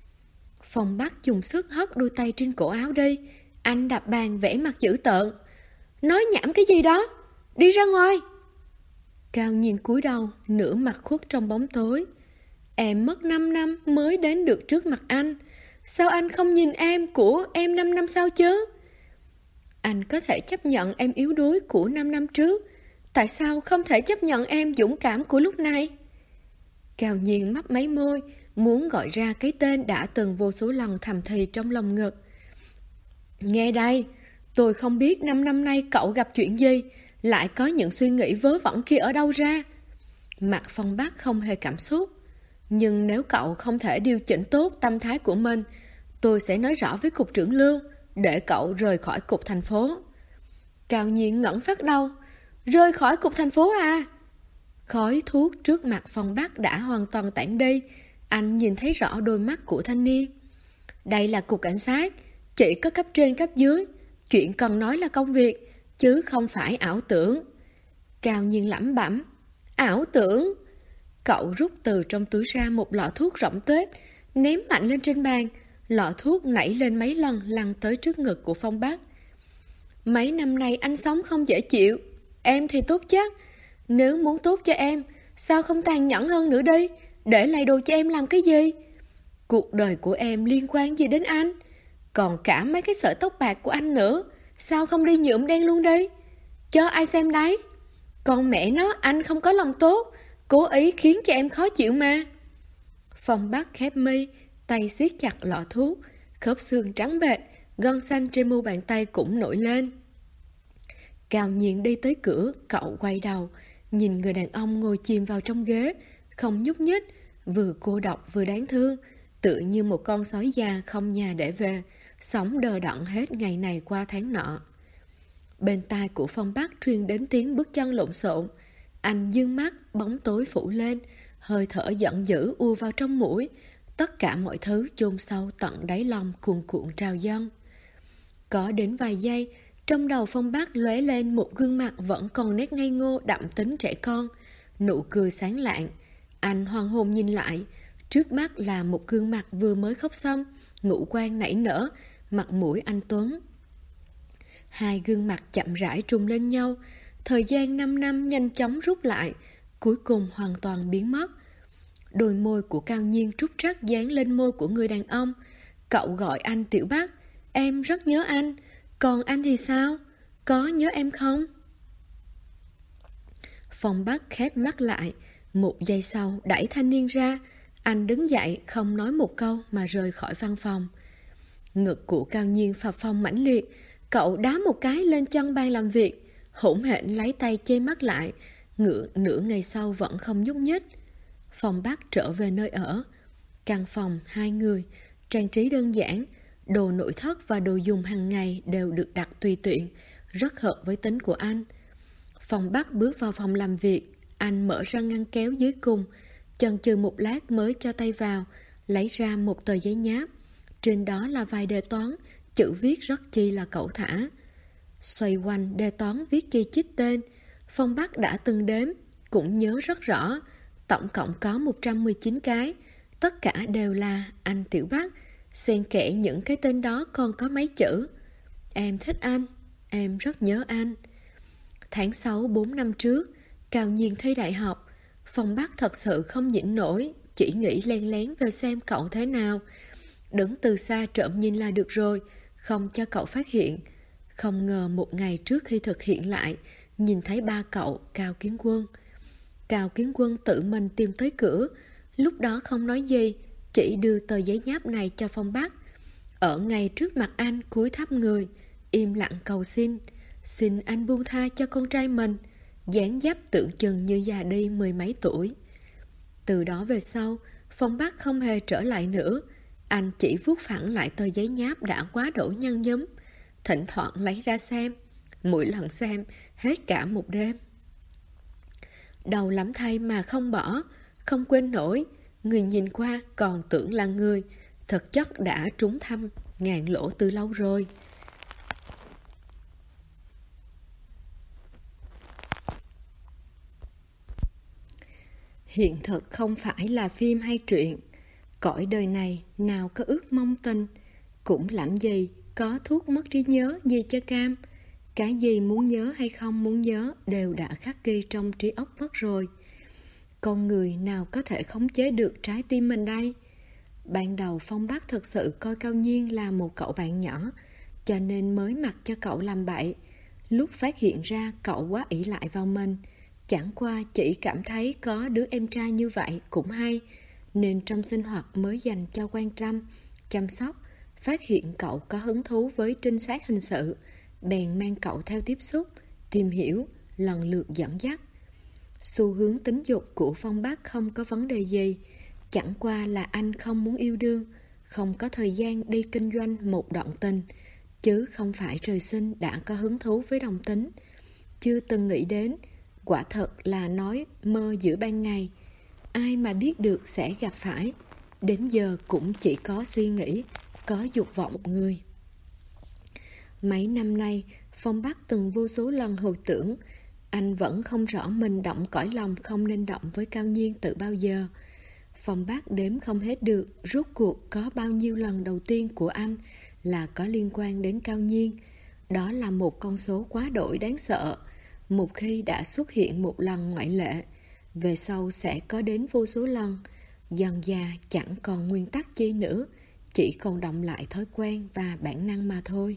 Phong Bắc dùng sức hất đôi tay trên cổ áo đi. Anh đạp bàn vẽ mặt dữ tợn. Nói nhảm cái gì đó, đi ra ngoài. Cao Nhiên cúi đầu, nửa mặt khuất trong bóng tối. Em mất 5 năm mới đến được trước mặt anh. Sao anh không nhìn em của em 5 năm sau chứ? Anh có thể chấp nhận em yếu đuối của 5 năm trước, tại sao không thể chấp nhận em dũng cảm của lúc này? Cao Nhiên mấp máy môi, muốn gọi ra cái tên đã từng vô số lần thầm thì trong lòng ngực. Nghe đây, tôi không biết 5 năm nay cậu gặp chuyện gì, lại có những suy nghĩ vớ vẩn kia ở đâu ra. Mặt Phong Bắc không hề cảm xúc. Nhưng nếu cậu không thể điều chỉnh tốt tâm thái của mình, tôi sẽ nói rõ với cục trưởng Lương, để cậu rời khỏi cục thành phố. Cao Nhiên ngẩng phát đầu. Rời khỏi cục thành phố à? Khói thuốc trước mặt Phong Bắc đã hoàn toàn tản đi. Anh nhìn thấy rõ đôi mắt của thanh niên. Đây là cục cảnh sát, chỉ có cấp trên cấp dưới. Chuyện cần nói là công việc, chứ không phải ảo tưởng. Cao Nhiên lẩm bẩm. Ảo tưởng? Cậu rút từ trong túi ra một lọ thuốc rỗng tuếch, ném mạnh lên trên bàn. Lọ thuốc nảy lên mấy lần lăn tới trước ngực của Phong Bắc. Mấy năm nay anh sống không dễ chịu. Em thì tốt chắc. Nếu muốn tốt cho em, sao không tàn nhẫn hơn nữa đi? Để lại đồ cho em làm cái gì? Cuộc đời của em liên quan gì đến anh? Còn cả mấy cái sợi tóc bạc của anh nữa, sao không đi nhuộm đen luôn đi? Cho ai xem đấy? Còn mẹ nó, anh không có lòng tốt, cố ý khiến cho em khó chịu mà. Phong Bắc khép mi, tay siết chặt lọ thuốc, khớp xương trắng bệch, gân xanh trên mu bàn tay cũng nổi lên. Cao Nhiên đi tới cửa, cậu quay đầu, nhìn người đàn ông ngồi chìm vào trong ghế, không nhúc nhích, vừa cô độc vừa đáng thương, tựa như một con sói già không nhà để về, sống đờ đẫn hết ngày này qua tháng nọ. Bên tai của Phong Bắc truyền đến tiếng bước chân lộn xộn. Anh dương mắt, bóng tối phủ lên, hơi thở giận dữ ùa vào trong mũi. Tất cả mọi thứ chôn sâu tận đáy lòng cuồn cuộn trào dâng. Có đến vài giây, trong đầu Phong Bắc lóe lên một gương mặt vẫn còn nét ngây ngô đậm tính trẻ con, nụ cười sáng lạng. Anh hoàng hồn nhìn lại, trước mắt là một gương mặt vừa mới khóc xong, ngũ quan nảy nở, mặt mũi anh tuấn. Hai gương mặt chậm rãi trùng lên nhau, thời gian 5 năm nhanh chóng rút lại, cuối cùng hoàn toàn biến mất. Đôi môi của Cao Nhiên trúc trắc dán lên môi của người đàn ông. Cậu gọi anh Tiểu Bắc. Em rất nhớ anh. Còn anh thì sao? Có nhớ em không? Phong Bắc khép mắt lại. Một giây sau đẩy thanh niên ra. Anh đứng dậy không nói một câu mà rời khỏi văn phòng. Ngực của Cao Nhiên phập phồng mãnh liệt. Cậu đá một cái lên chân bàn làm việc, hỗn hển lấy tay che mắt lại. Nửa ngày sau vẫn không nhúc nhích. Phong Bắc trở về nơi ở. Căn phòng 2 người, trang trí đơn giản, đồ nội thất và đồ dùng hàng ngày đều được đặt tùy tiện, rất hợp với tính của anh. Phong Bắc bước vào phòng làm việc. Anh mở ra ngăn kéo dưới cùng, chần chừ một lát mới cho tay vào, lấy ra một tờ giấy nháp. Trên đó là vài đề toán, chữ viết rất chi là cẩu thả. Xoay quanh đề toán viết chi chít tên. Phong Bắc đã từng đếm, cũng nhớ rất rõ. Tổng cộng có 119 cái. Tất cả đều là anh Tiểu Bắc. Xen kẽ những cái tên đó còn có mấy chữ: em thích anh, em rất nhớ anh. Tháng 6 4 năm trước, Cao Nhiên thi đại học. Phong Bắc thật sự không nhịn nổi, chỉ nghĩ len lén về xem cậu thế nào. Đứng từ xa trộm nhìn là được rồi, không cho cậu phát hiện. Không ngờ một ngày trước khi thực hiện lại, nhìn thấy ba cậu Cao Kiến Quân. Cao Kiến Quân tự mình tìm tới cửa. Lúc đó không nói gì, chỉ đưa tờ giấy nháp này cho Phong Bắc. Ở ngay trước mặt anh cúi thấp người, im lặng cầu xin. Xin anh buông tha cho con trai mình. Dáng dấp tưởng chừng như già đi 10 mấy tuổi. Từ đó về sau, Phong Bắc không hề trở lại nữa. Anh chỉ vuốt phẳng lại tờ giấy nháp đã quá đỗi nhăn nhúm, thỉnh thoảng lấy ra xem. Mỗi lần xem, hết cả một đêm. Đau lắm thay mà không bỏ, không quên nổi. Người nhìn qua còn tưởng là người, thực chất đã trúng thăm ngàn lỗ từ lâu rồi. Hiện thực không phải là phim hay truyện. Cõi đời này nào có ước mong tình. Cũng làm gì có thuốc mất trí nhớ gì cho cam. Cái gì muốn nhớ hay không muốn nhớ đều đã khắc ghi trong trí óc mất rồi. Con người nào có thể khống chế được trái tim mình đây? Ban đầu Phong Bắc thực sự coi Cao Nhiên là một cậu bạn nhỏ, cho nên mới mặc cho cậu làm bậy. Lúc phát hiện ra cậu quá ỷ lại vào mình, chẳng qua chỉ cảm thấy có đứa em trai như vậy cũng hay, nên trong sinh hoạt mới dành cho quan tâm, chăm sóc. Phát hiện cậu có hứng thú với trinh sát hình sự, bèn mang cậu theo tiếp xúc, tìm hiểu, lần lượt dẫn dắt. Xu hướng tính dục của Phong Bắc không có vấn đề gì, chẳng qua là anh không muốn yêu đương, không có thời gian đi kinh doanh một đoạn tình, chứ không phải trời sinh đã có hứng thú với đồng tính. Chưa từng nghĩ đến, quả thật là nói mơ giữa ban ngày. Ai mà biết được sẽ gặp phải. Đến giờ cũng chỉ có suy nghĩ, có dục vọng một người. Mấy năm nay, Phong Bắc từng vô số lần hồi tưởng, anh vẫn không rõ mình động cõi lòng không nên động với Cao Nhiên từ bao giờ. Phong Bắc đếm không hết được rốt cuộc có bao nhiêu lần đầu tiên của anh là có liên quan đến Cao Nhiên. Đó là một con số quá đổi đáng sợ. Một khi đã xuất hiện một lần ngoại lệ, về sau sẽ có đến vô số lần. Dần dà chẳng còn nguyên tắc chi nữa, chỉ còn động lại thói quen và bản năng mà thôi.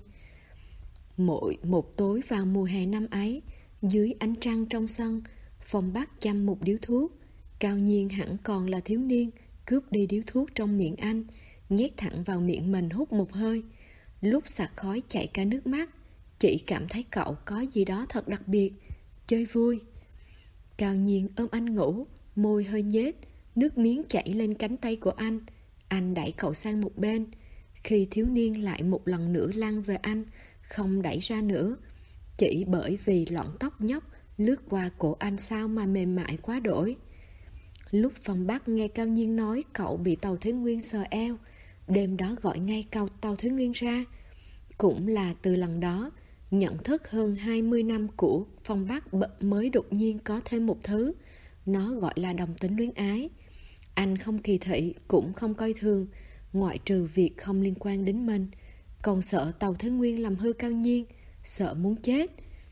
Mỗi một tối vào mùa hè năm ấy, dưới ánh trăng trong sân, Phong Bắc chăm một điếu thuốc. Cao Nhiên hẳn còn là thiếu niên, cướp đi điếu thuốc trong miệng anh, nhét thẳng vào miệng mình hút một hơi. Lúc sặc khói chảy cả nước mắt, chỉ cảm thấy cậu có gì đó thật đặc biệt, chơi vui. Cao Nhiên ôm anh ngủ, môi hơi nhếch, nước miếng chảy lên cánh tay của anh. Anh đẩy cậu sang một bên. Khi thiếu niên lại một lần nữa lăn về anh, không đẩy ra nữa, chỉ bởi vì lọn tóc nhóc lướt qua cổ anh sao mà mềm mại quá đổi. Lúc Phong Bắc nghe Cao Nhiên nói cậu bị Tàu Thế Nguyên sờ eo, đêm đó gọi ngay Tàu Thế Nguyên ra. Cũng là từ lần đó, nhận thức hơn 20 năm của Phong Bắc mới đột nhiên có thêm một thứ. Nó gọi là đồng tính luyến ái. Anh không kỳ thị, cũng không coi thường, ngoại trừ việc không liên quan đến mình. Còn sợ Tàu Thế Nguyên làm hư Cao Nhiên, sợ muốn chết.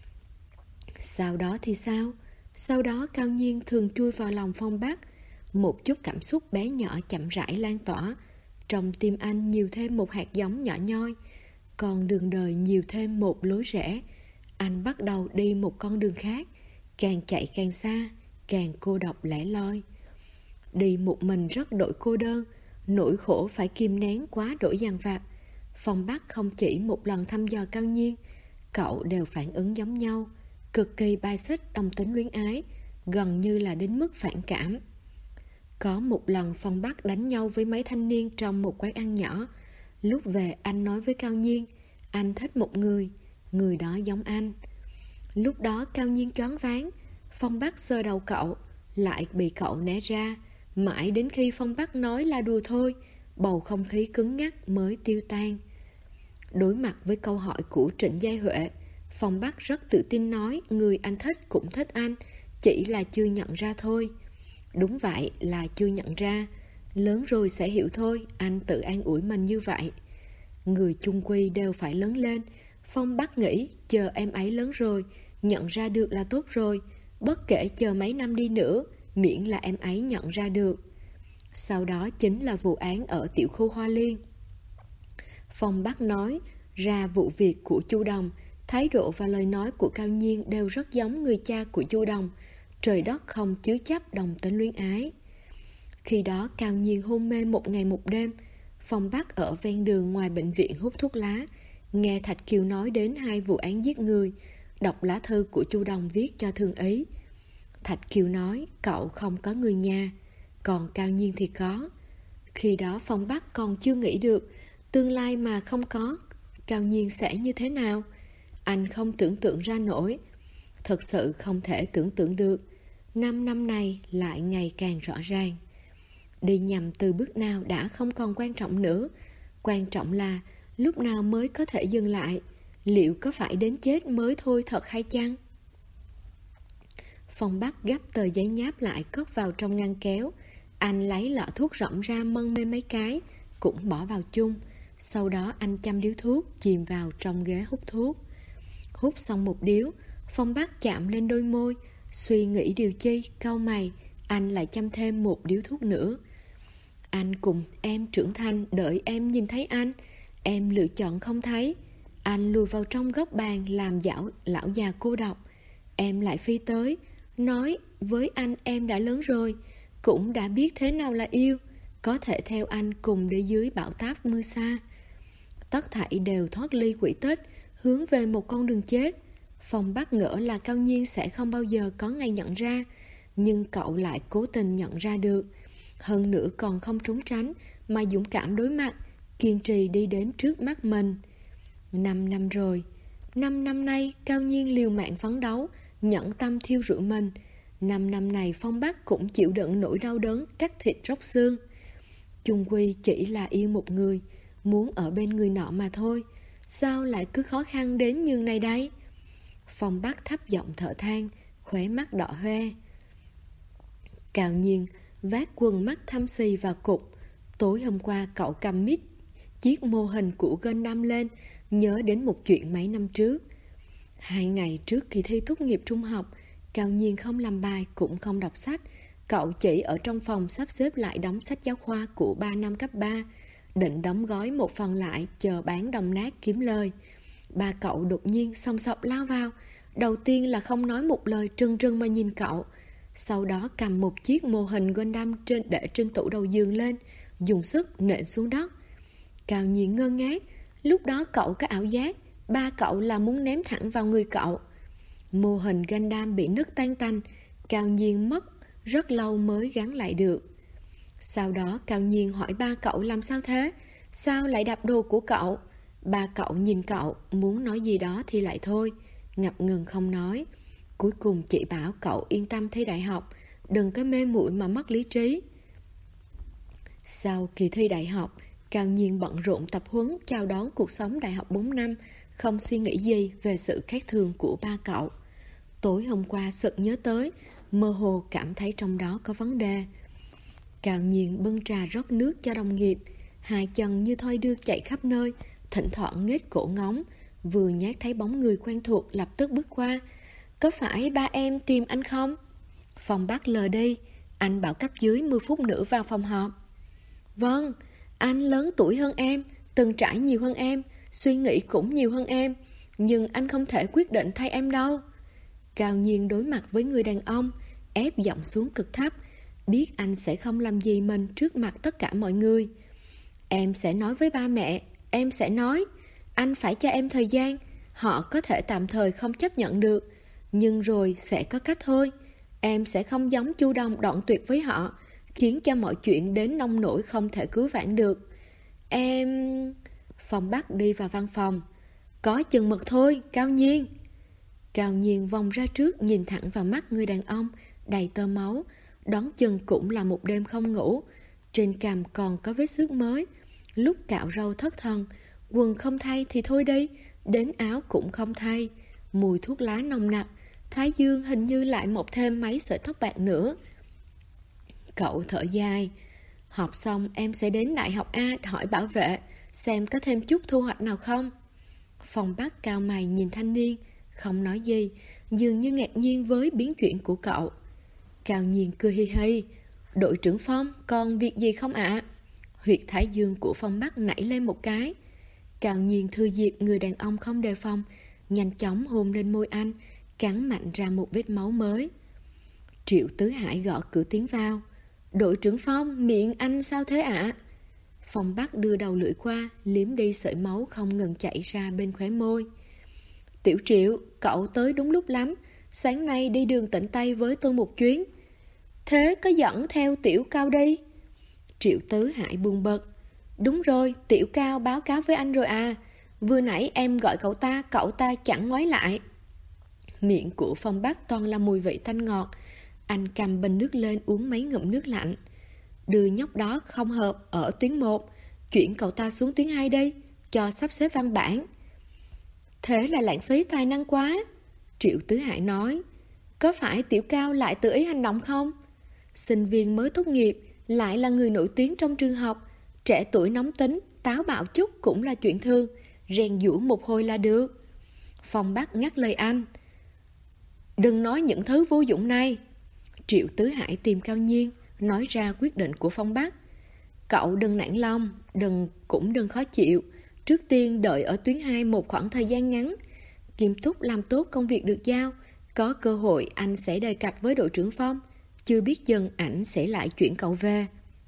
Sau đó thì sao? Sau đó Cao Nhiên thường chui vào lòng Phong Bắc. Một chút cảm xúc bé nhỏ chậm rãi lan tỏa. Trong tim anh nhiều thêm một hạt giống nhỏ nhoi, con đường đời nhiều thêm một lối rẽ. Anh bắt đầu đi một con đường khác, càng chạy càng xa, càng cô độc lẻ loi. Đi một mình rất đổi cô đơn, nỗi khổ phải kìm nén quá đổi dằn vặt. Phong Bắc không chỉ một lần thăm dò Cao Nhiên, cậu đều phản ứng giống nhau, cực kỳ bài xích đồng tính luyến ái, gần như là đến mức phản cảm. Có một lần Phong Bắc đánh nhau với mấy thanh niên trong một quán ăn nhỏ. Lúc về anh nói với Cao Nhiên, anh thích một người, người đó giống anh. Lúc đó Cao Nhiên choáng váng, Phong Bắc sờ đầu cậu, lại bị cậu né ra. Mãi đến khi Phong Bắc nói là đùa thôi, bầu không khí cứng ngắc mới tiêu tan. Đối mặt với câu hỏi của Trịnh Giai Huệ, Phong Bắc rất tự tin nói người anh thích cũng thích anh, chỉ là chưa nhận ra thôi. Đúng vậy, là chưa nhận ra. Lớn rồi sẽ hiểu thôi, anh tự an ủi mình như vậy. Người chung quy đều phải lớn lên. Phong Bắc nghĩ chờ em ấy lớn rồi, nhận ra được là tốt rồi. Bất kể chờ mấy năm đi nữa, miễn là em ấy nhận ra được. Sau đó chính là vụ án ở tiểu khu Hoa Liên. Phong Bắc nói ra vụ việc của Chu Đồng, thái độ và lời nói của Cao Nhiên đều rất giống người cha của Chu Đồng. Trời đất không chứa chấp đồng tính luyến ái. Khi đó Cao Nhiên hôn mê một ngày một đêm. Phong Bắc ở ven đường ngoài bệnh viện hút thuốc lá, nghe Thạch Kiều nói đến 2 vụ án giết người, đọc lá thư của Chu Đồng viết cho Thường Ý. Thạch Kiều nói cậu không có người nhà, còn Cao Nhiên thì có. Khi đó Phong Bắc còn chưa nghĩ được tương lai mà không có Cao Nhiên sẽ như thế nào. Anh không tưởng tượng ra nổi, thật sự không thể tưởng tượng được. 5 năm này lại ngày càng rõ ràng. Đi nhầm từ bước nào đã không còn quan trọng nữa. Quan trọng là lúc nào mới có thể dừng lại. Liệu có phải đến chết mới thôi thật hay chăng? Phong Bắc gấp tờ giấy nháp lại cất vào trong ngăn kéo. Anh lấy lọ thuốc rỗng ra mân mê mấy cái, cũng bỏ vào chung. Sau đó anh châm điếu thuốc, chìm vào trong ghế hút thuốc. Hút xong một điếu, Phong Bắc chạm lên đôi môi, suy nghĩ điều chi, cau mày, anh lại châm thêm một điếu thuốc nữa. Anh cùng em trưởng thành, đợi em nhìn thấy anh. Em lựa chọn không thấy. Anh lùi vào trong góc bàn làm lão già cô độc. Em lại phi tới, nói với anh em đã lớn rồi, cũng đã biết thế nào là yêu, có thể theo anh cùng đi dưới bão táp mưa xa. Tất thảy đều thoát ly quỹ tích, hướng về một con đường chết. Phong Bắc ngỡ là Cao Nhiên sẽ không bao giờ có ngày nhận ra, nhưng cậu lại cố tình nhận ra được. Hơn nữa còn không trốn tránh, mà dũng cảm đối mặt, kiên trì đi đến trước mắt mình. 5 năm rồi. 5 năm nay Cao Nhiên liều mạng phấn đấu, nhẫn tâm thiêu rụi mình. 5 năm này Phong Bắc cũng chịu đựng nỗi đau đớn cắt thịt róc xương. Chung quy chỉ là yêu một người, muốn ở bên người nọ mà thôi. Sao lại cứ khó khăn đến như này đây? Phong Bắc thấp giọng thở than, khóe mắt đỏ hoe. Cao Nhiên vác quần mắt thâm xì và cục. Tối hôm qua cậu cầm mic chiếc mô hình của Gundam lên, nhớ đến một chuyện mấy năm trước. 2 ngày trước kỳ thi tốt nghiệp trung học, Cao Nhiên không làm bài cũng không đọc sách. Cậu chỉ ở trong phòng sắp xếp lại đống sách giáo khoa của 3 năm cấp 3, định đóng gói một phần lại chờ bán đồng nát kiếm lời. Ba cậu đột nhiên xông xộc lao vào. Đầu tiên là không nói một lời, trừng trừng mà nhìn cậu. Sau đó cầm một chiếc mô hình Gundam để trên tủ đầu giường lên, dùng sức nện xuống đất. Cao Nhiên ngơ ngác. Lúc đó cậu có ảo giác ba cậu là muốn ném thẳng vào người cậu. Mô hình Gundam bị nứt tan tành. Cao Nhiên mất rất lâu mới gắn lại được. Sau đó Cao Nhiên hỏi ba cậu làm sao thế, sao lại đập đồ của cậu. Ba cậu nhìn cậu, muốn nói gì đó thì lại thôi, ngập ngừng không nói. Cuối cùng chị bảo cậu yên tâm thi đại học, đừng có mê muội mà mất lý trí. Sau kỳ thi đại học, Cao Nhiên bận rộn tập huấn chào đón cuộc sống đại học 4 năm, không suy nghĩ gì về sự khác thường của ba cậu. Tối hôm qua sực nhớ tới, mơ hồ cảm thấy trong đó có vấn đề. Cao Nhiên bưng trà rót nước cho đồng nghiệp, hai chân như thoi đưa chạy khắp nơi, thỉnh thoảng nghếch cổ ngóng, vừa nhát thấy bóng người quen thuộc lập tức bước qua. Có phải ba em tìm anh không? Phòng Bắc lờ đi, anh bảo cấp dưới 10 phút nữa vào phòng họp. Vâng, Anh lớn tuổi hơn em, từng trải nhiều hơn em, suy nghĩ cũng nhiều hơn em, nhưng anh không thể quyết định thay em đâu. Cao Nhiên đối mặt với người đàn ông, ép giọng xuống cực thấp, biết anh sẽ không làm gì mình trước mặt tất cả mọi người. Em sẽ nói với ba mẹ, em sẽ nói, anh phải cho em thời gian, họ có thể tạm thời không chấp nhận được, nhưng rồi sẽ có cách thôi. Em sẽ không giống Chu Đông đoạn tuyệt với họ, khiến cho mọi chuyện đến nông nỗi không thể cứu vãn được. Em... Phong Bắc đi vào văn phòng. Có chừng mực thôi, Cao Nhiên. Cao Nhiên vòng ra trước nhìn thẳng vào mắt người đàn ông đầy tơ máu, đoán chừng cũng là một đêm không ngủ. Trên cằm còn có vết xước mới, lúc cạo râu thất thần, quần không thay thì thôi đi, đến áo cũng không thay. Mùi thuốc lá nồng nặc, thái dương hình như lại mọc thêm mấy sợi tóc bạc nữa. Cậu thở dài. Học xong em sẽ đến Đại học A hỏi bảo vệ, xem có thêm chút thu hoạch nào không. Phong Bắc cao mày nhìn thanh niên, không nói gì, dường như ngạc nhiên với biến chuyển của cậu. Cao Nhiên cười hi hi. Đội trưởng Phong, còn việc gì không ạ? Huyệt thái dương của Phong Bắc nảy lên một cái. Cao Nhiên thư dịp người đàn ông không đề phòng, nhanh chóng hôn lên môi anh, cắn mạnh ra một vết máu mới. Triệu Tứ Hải gõ cửa tiến vào. Đội trưởng Phong, miệng anh sao thế ạ? Phong Bắc đưa đầu lưỡi qua, liếm đi sợi máu không ngừng chảy ra bên khóe môi. Tiểu Triệu, cậu tới đúng lúc lắm. Sáng nay đi đường Tịnh Tây với tôi một chuyến. Thế có dẫn theo Tiểu Cao đi? Triệu Tứ Hải buồn bực. Đúng rồi, Tiểu Cao báo cáo với anh rồi à. Vừa nãy em gọi cậu ta chẳng ngoái lại. Miệng của Phong Bắc toàn là mùi vị tanh ngọt. Anh cầm bình nước lên uống mấy ngụm nước lạnh. Đưa nhóc đó không hợp ở tuyến 1, chuyển cậu ta xuống tuyến 2 đi, cho sắp xếp văn bản. Thế là lãng phí tài năng quá. Triệu Tứ Hải nói. Có phải Tiểu Cao lại tự ý hành động không? Sinh viên mới tốt nghiệp, lại là người nổi tiếng trong trường học, trẻ tuổi nóng tính, táo bạo chút cũng là chuyện thường, rèn giũa một hồi là được. Phong Bắc ngắt lời anh. Đừng nói những thứ vô dụng này. Triệu Tứ Hải tìm Cao Nhiên, nói ra quyết định của Phong Bắc. Cậu đừng nản lòng, cũng đừng khó chịu. Trước tiên đợi ở tuyến 2 một khoảng thời gian ngắn, nghiêm túc làm tốt công việc được giao. Có cơ hội anh sẽ đề cập với đội trưởng Phong, chưa biết chừng ảnh sẽ lại chuyển cậu về.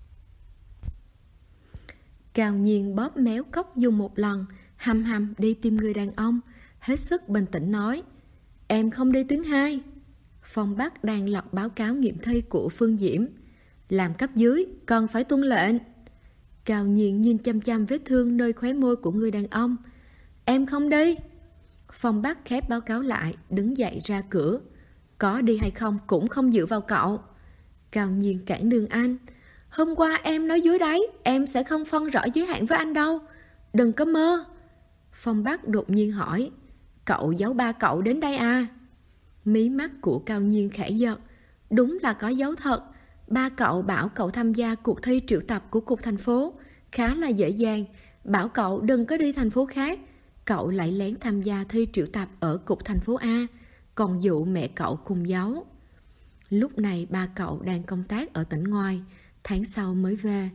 Cao Nhiên bóp méo cốc dùng một lần, hầm hầm đi tìm người đàn ông, hết sức bình tĩnh nói. Em không đi tuyến 2. Phong Bắc đang lọc báo cáo nghiệm thi của Phương Diễm. Làm cấp dưới, còn phải tuân lệnh. Cao Nhiên nhìn chăm chăm vết thương nơi khóe môi của người đàn ông. Em không đi. Phong Bắc khép báo cáo lại, đứng dậy ra cửa. Có đi hay không cũng không dựa vào cậu. Cao Nhiên cản đường anh. Hôm qua em nói dối đấy, em sẽ không phân rõ giới hạn với anh đâu. Đừng có mơ. Phong Bắc đột nhiên hỏi. Cậu giấu ba cậu đến đây à? Mí mắt của Cao Nhiên khẽ giật. Đúng là có dấu thật. Ba cậu bảo cậu tham gia cuộc thi triệu tập của cục thành phố, khá là dễ dàng. Bảo cậu đừng có đi thành phố khác. Cậu lại lén tham gia thi triệu tập ở cục thành phố A, còn dụ mẹ cậu cùng giấu. Lúc này ba cậu đang công tác ở tỉnh ngoài, tháng sau mới về.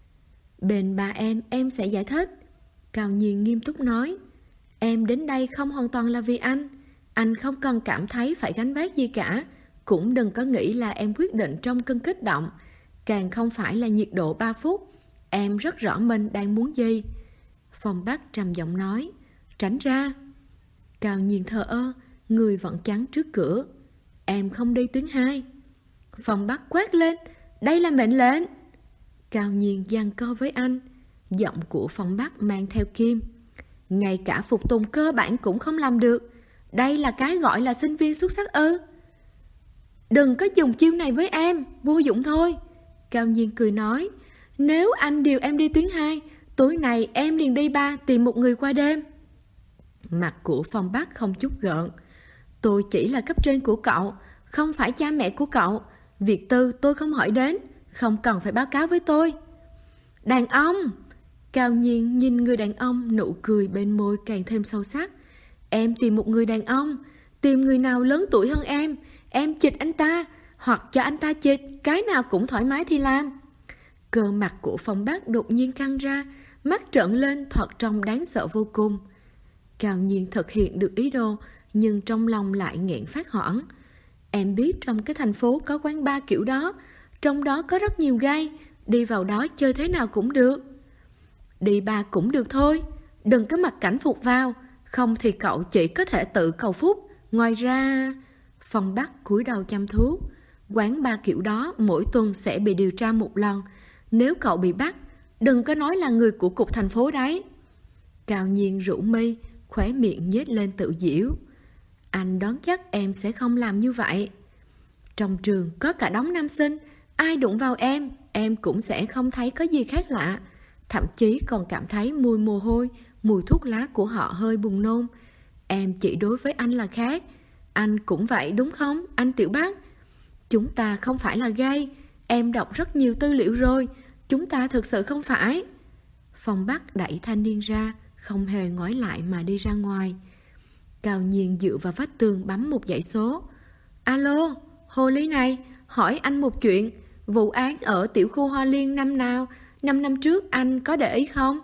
Bên ba em sẽ giải thích. Cao Nhiên nghiêm túc nói. Em đến đây không hoàn toàn là vì anh không cần cảm thấy phải gánh vác gì cả. Cũng đừng có nghĩ là em quyết định trong cơn kích động, càng không phải là nhiệt độ 3 phút. Em rất rõ mình đang muốn gì. Phong Bắc trầm giọng nói. Tránh ra. Cao Nhiên thờ ơ, người vẫn chắn trước cửa. Em không đi tuyến 2. Phong Bắc quát lên. Đây là mệnh lệnh. Cao Nhiên giằng co với anh. Giọng của Phong Bắc mang theo kim. Ngay cả phục tùng cơ bản cũng không làm được. Đây là cái gọi là sinh viên xuất sắc ư? Đừng có dùng chiêu này với em, vô dụng thôi. Cao Nhiên cười nói. Nếu anh điều em đi tuyến 2, tối nay em liền đi 3 tìm một người qua đêm. Mặt của Phong Bắc không chút gợn. Tôi chỉ là cấp trên của cậu, không phải cha mẹ của cậu. Việc tư tôi không hỏi đến, không cần phải báo cáo với tôi. Đàn ông! Cao Nhiên nhìn người đàn ông, nụ cười bên môi càng thêm sâu sắc. Em tìm một người đàn ông, tìm người nào lớn tuổi hơn em chịch anh ta, hoặc cho anh ta chịch, cái nào cũng thoải mái thì làm. Cơ mặt của Phong Bắc đột nhiên căng ra, mắt trợn lên thoạt trông đáng sợ vô cùng. Cao Nhiên thực hiện được ý đồ, nhưng trong lòng lại nghẹn phát hoảng. Em biết trong cái thành phố có quán bar kiểu đó, trong đó có rất nhiều gay, đi vào đó chơi thế nào cũng được. Đi bar cũng được thôi, đừng có mặc cảnh phục vào, không thì cậu chỉ có thể tự cầu phúc. Ngoài ra... Phong Bắc cúi đầu chăm thuốc. Quán bar kiểu đó mỗi tuần sẽ bị điều tra một lần. Nếu cậu bị bắt, đừng có nói là người của cục thành phố đấy. Cao Nhiên rũ mi, khóe miệng nhếch lên tự giễu. Anh đoán chắc em sẽ không làm như vậy. Trong trường có cả đống nam sinh, ai đụng vào em cũng sẽ không thấy có gì khác lạ. Thậm chí còn cảm thấy mùi mồ hôi, mùi thuốc lá của họ hơi buồn nôn. Em chỉ đối với anh là khác. Anh cũng vậy đúng không, anh Tiểu Bắc? Chúng ta không phải là gay. Em đọc rất nhiều tư liệu rồi. Chúng ta thực sự không phải. Phong Bắc đẩy thanh niên ra, không hề ngoái lại mà đi ra ngoài. Cao Nhiên dựa vào vách tường bấm một dãy số. Alo, hồ ly này, hỏi anh một chuyện. Vụ án ở tiểu khu Hoa Liên năm nào? 5 năm trước anh có để ý không?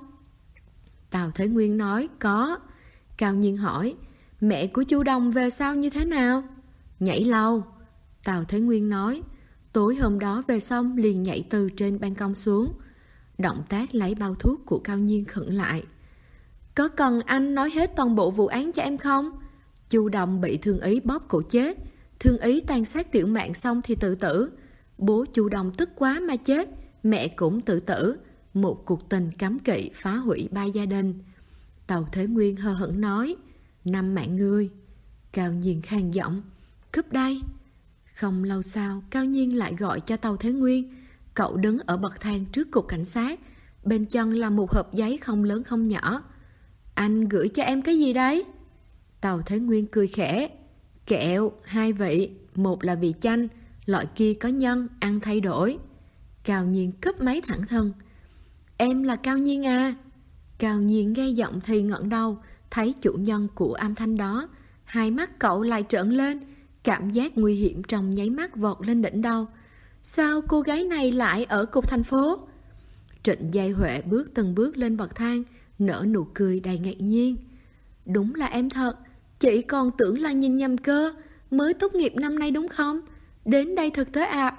Tào Thế Nguyên nói có. Cao Nhiên hỏi, mẹ của Chu Đồng về sau như thế nào? Nhảy lầu. Tào Thế Nguyên nói, tối hôm đó về xong liền nhảy từ trên ban công xuống. Động tác lấy bao thuốc của Cao Nhiên khựng lại. Có cần anh nói hết toàn bộ vụ án cho em không? Chu Đồng bị Thương Ý bóp cổ chết. Thương Ý tàn sát Tiểu Mạn xong thì tự tử. Bố Chu Đồng tức quá mà chết. Mẹ cũng tự tử. Một cuộc tình cấm kỵ phá hủy 3 gia đình. Tào Thế Nguyên hờ hững nói, 5 mạng người. Cao Nhiên khàn giọng, cướp đây. Không lâu sau, Cao Nhiên lại gọi cho Tào Thế Nguyên. Cậu đứng ở bậc thang trước cục cảnh sát. Bên chân là một hộp giấy không lớn không nhỏ. Anh gửi cho em cái gì đấy? Tào Thế Nguyên cười khẽ. Kẹo, 2 vị. Một là vị chanh, loại kia có nhân, ăn thay đổi. Cao Nhiên cúp máy thẳng thừng. Em là Cao Nhiên à? Cao Nhiên nghe giọng thì ngẩng đầu, thấy chủ nhân của âm thanh đó. Hai mắt cậu lại trợn lên. Cảm giác nguy hiểm trong nháy mắt vọt lên đỉnh đầu. Sao cô gái này lại ở cục thành phố? Trịnh Giai Huệ bước từng bước lên bậc thang, nở nụ cười đầy ngạc nhiên. Đúng là em thật, chị còn tưởng là nhìn nhầm cơ. Mới tốt nghiệp năm nay đúng không? Đến đây thực tế ạ.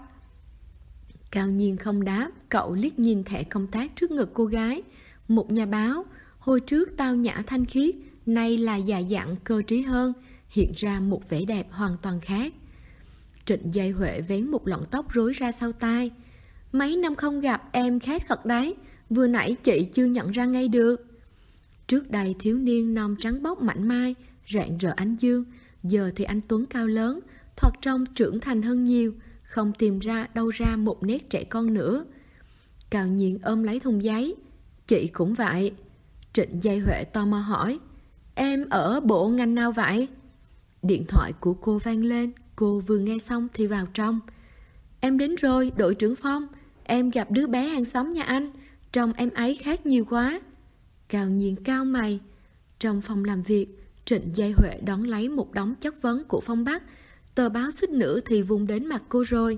Cao Nhiên không đáp. Cậu liếc nhìn thẻ công tác trước ngực cô gái. Một nhà báo. Hồi trước tao nhã thanh khiết, nay là già dặn cơ trí hơn, hiện ra một vẻ đẹp hoàn toàn khác. Trịnh Giai Huệ vén một lọn tóc rối ra sau tai. Mấy năm không gặp em khác thật đấy. Vừa nãy chị chưa nhận ra ngay được. Trước đây thiếu niên non trắng bóc mảnh mai, rạng rỡ ánh dương. Giờ thì anh tuấn cao lớn, thoạt trông trưởng thành hơn nhiều, không tìm ra đâu ra một nét trẻ con nữa. Cao Nhiên ôm lấy thùng giấy. Chị cũng vậy. Trịnh Giai Huệ tò mò hỏi, em ở bộ ngành nào vậy? Điện thoại của cô vang lên. Cô vừa nghe xong thì vào trong. Em đến rồi, đội trưởng Phong. Em gặp đứa bé hàng xóm nhà anh. Trông em ấy khác nhiều quá. Cao Nhiên cao mày. Trong phòng làm việc, Trịnh Giai Huệ đón lấy một đống chất vấn của Phong Bắc. Tờ báo suýt nữa thì vung đến mặt cô rồi.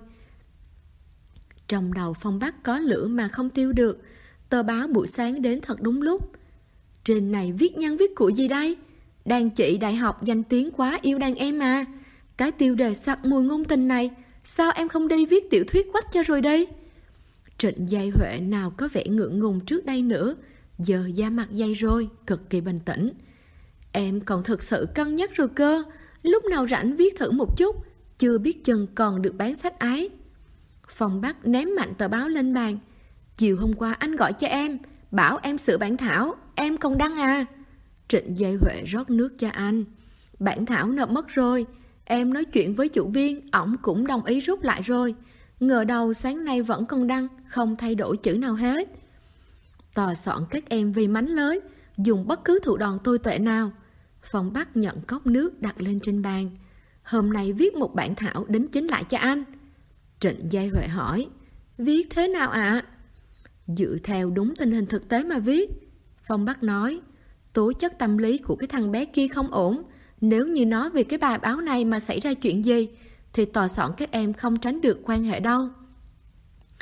Trong đầu Phong Bắc có lửa mà không tiêu được. Tờ báo buổi sáng đến thật đúng lúc. Trên này viết nhân viết của gì đây? Đàn chị đại học danh tiếng quá yêu đàn em à. Cái tiêu đề sặc mùi ngôn tình này, sao em không đi viết tiểu thuyết quách cho rồi đây? Trịnh Giai Huệ nào có vẻ ngượng ngùng trước đây nữa, giờ da mặt dày rồi, cực kỳ bình tĩnh. Em còn thực sự cân nhắc rồi cơ. Lúc nào rảnh viết thử một chút, chưa biết chừng còn được bán sách ái. Phong Bắc ném mạnh tờ báo lên bàn. Chiều hôm qua anh gọi cho em, bảo em sửa bản thảo, em còn đăng à? Trịnh Giai Huệ rót nước cho anh. Bản thảo nộp mất rồi. Em nói chuyện với chủ biên, ổng cũng đồng ý rút lại rồi. Ngờ đầu sáng nay vẫn còn đăng, không thay đổi chữ nào hết. Tòa soạn các em vì mánh lới, dùng bất cứ thủ đoạn tồi tệ nào. Phong Bắc nhận cốc nước đặt lên trên bàn. Hôm nay viết một bản thảo đính chính lại cho anh. Trịnh Giai Huệ hỏi, viết thế nào ạ? Dựa theo đúng tình hình thực tế mà viết. Phong Bắc nói, tố chất tâm lý của cái thằng bé kia không ổn. Nếu như nói về cái bài báo này mà xảy ra chuyện gì, thì tòa soạn các em không tránh được quan hệ đâu.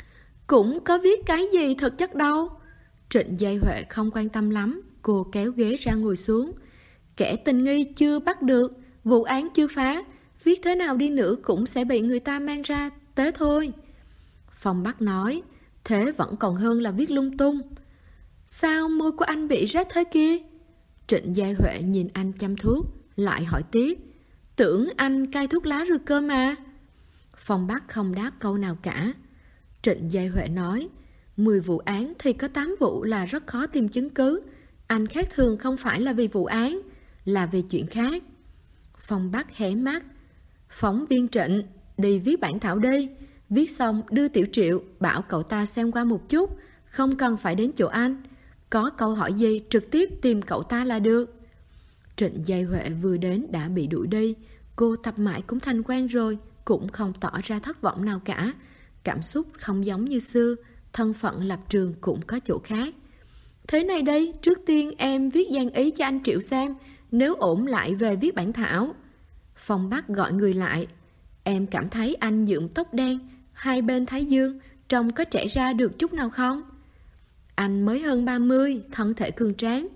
Cũng có viết cái gì thực chất đâu. Trịnh Giai Huệ không quan tâm lắm. Cô kéo ghế ra ngồi xuống. Kẻ tình nghi chưa bắt được, vụ án chưa phá, viết thế nào đi nữa cũng sẽ bị người ta mang ra tế thôi. Phong Bắc nói, thế vẫn còn hơn là viết lung tung. Sao môi của anh bị rách thế kia? Trịnh Giai Huệ nhìn anh chăm thuốc, lại hỏi tiếp. Tưởng anh cai thuốc lá rồi cơ mà. Phong Bắc không đáp câu nào cả. Trịnh Giai Huệ nói, 10 vụ án thì có 8 vụ là rất khó tìm chứng cứ. Anh khác thường không phải là vì vụ án, là vì chuyện khác. Phong Bắc hé mắt. Phóng viên Trịnh, đi viết bản thảo đi. Viết xong đưa Tiểu Triệu, bảo cậu ta xem qua một chút, không cần phải đến chỗ anh. Có câu hỏi gì trực tiếp tìm cậu ta là được. Trịnh Giai Huệ vừa đến đã bị đuổi đi. Cô tập mãi cũng thành quen rồi, cũng không tỏ ra thất vọng nào cả. Cảm xúc không giống như xưa, thân phận lập trường cũng có chỗ khác. Thế này đây, trước tiên em viết dàn ý cho anh Triệu xem, nếu ổn lại về viết bản thảo. Phong Bắc gọi người lại. Em cảm thấy anh nhuộm tóc đen, hai bên thái dương, trông có trẻ ra được chút nào không? Anh mới hơn 30, thân thể cường tráng.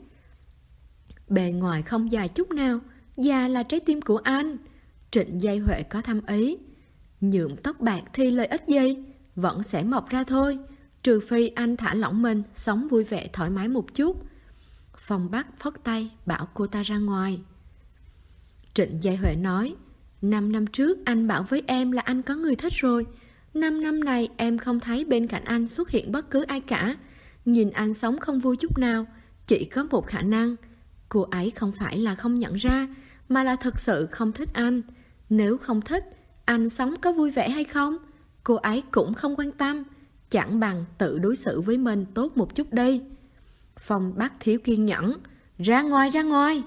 Bề ngoài không dài chút nào, già là trái tim của anh. Trịnh Giai Huệ có thâm ý. Nhuộm tóc bạc thì lợi ích gì? Vẫn sẽ mọc ra thôi. Trừ phi anh thả lỏng mình, sống vui vẻ thoải mái một chút. Phong Bắc phất tay, bảo cô ta ra ngoài. Trịnh Giai Huệ nói, 5 năm trước anh bảo với em là anh có người thích rồi. 5 năm này em không thấy bên cạnh anh xuất hiện bất cứ ai cả. Nhìn anh sống không vui chút nào. Chỉ có một khả năng. Cô ấy không phải là không nhận ra, mà là thật sự không thích anh. Nếu không thích, anh sống có vui vẻ hay không? Cô ấy cũng không quan tâm. Chẳng bằng tự đối xử với mình tốt một chút đi. Phong Bắc thiếu kiên nhẫn. Ra ngoài, ra ngoài.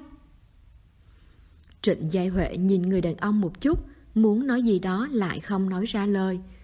Trịnh Giai Huệ nhìn người đàn ông một chút, muốn nói gì đó lại không nói ra lời.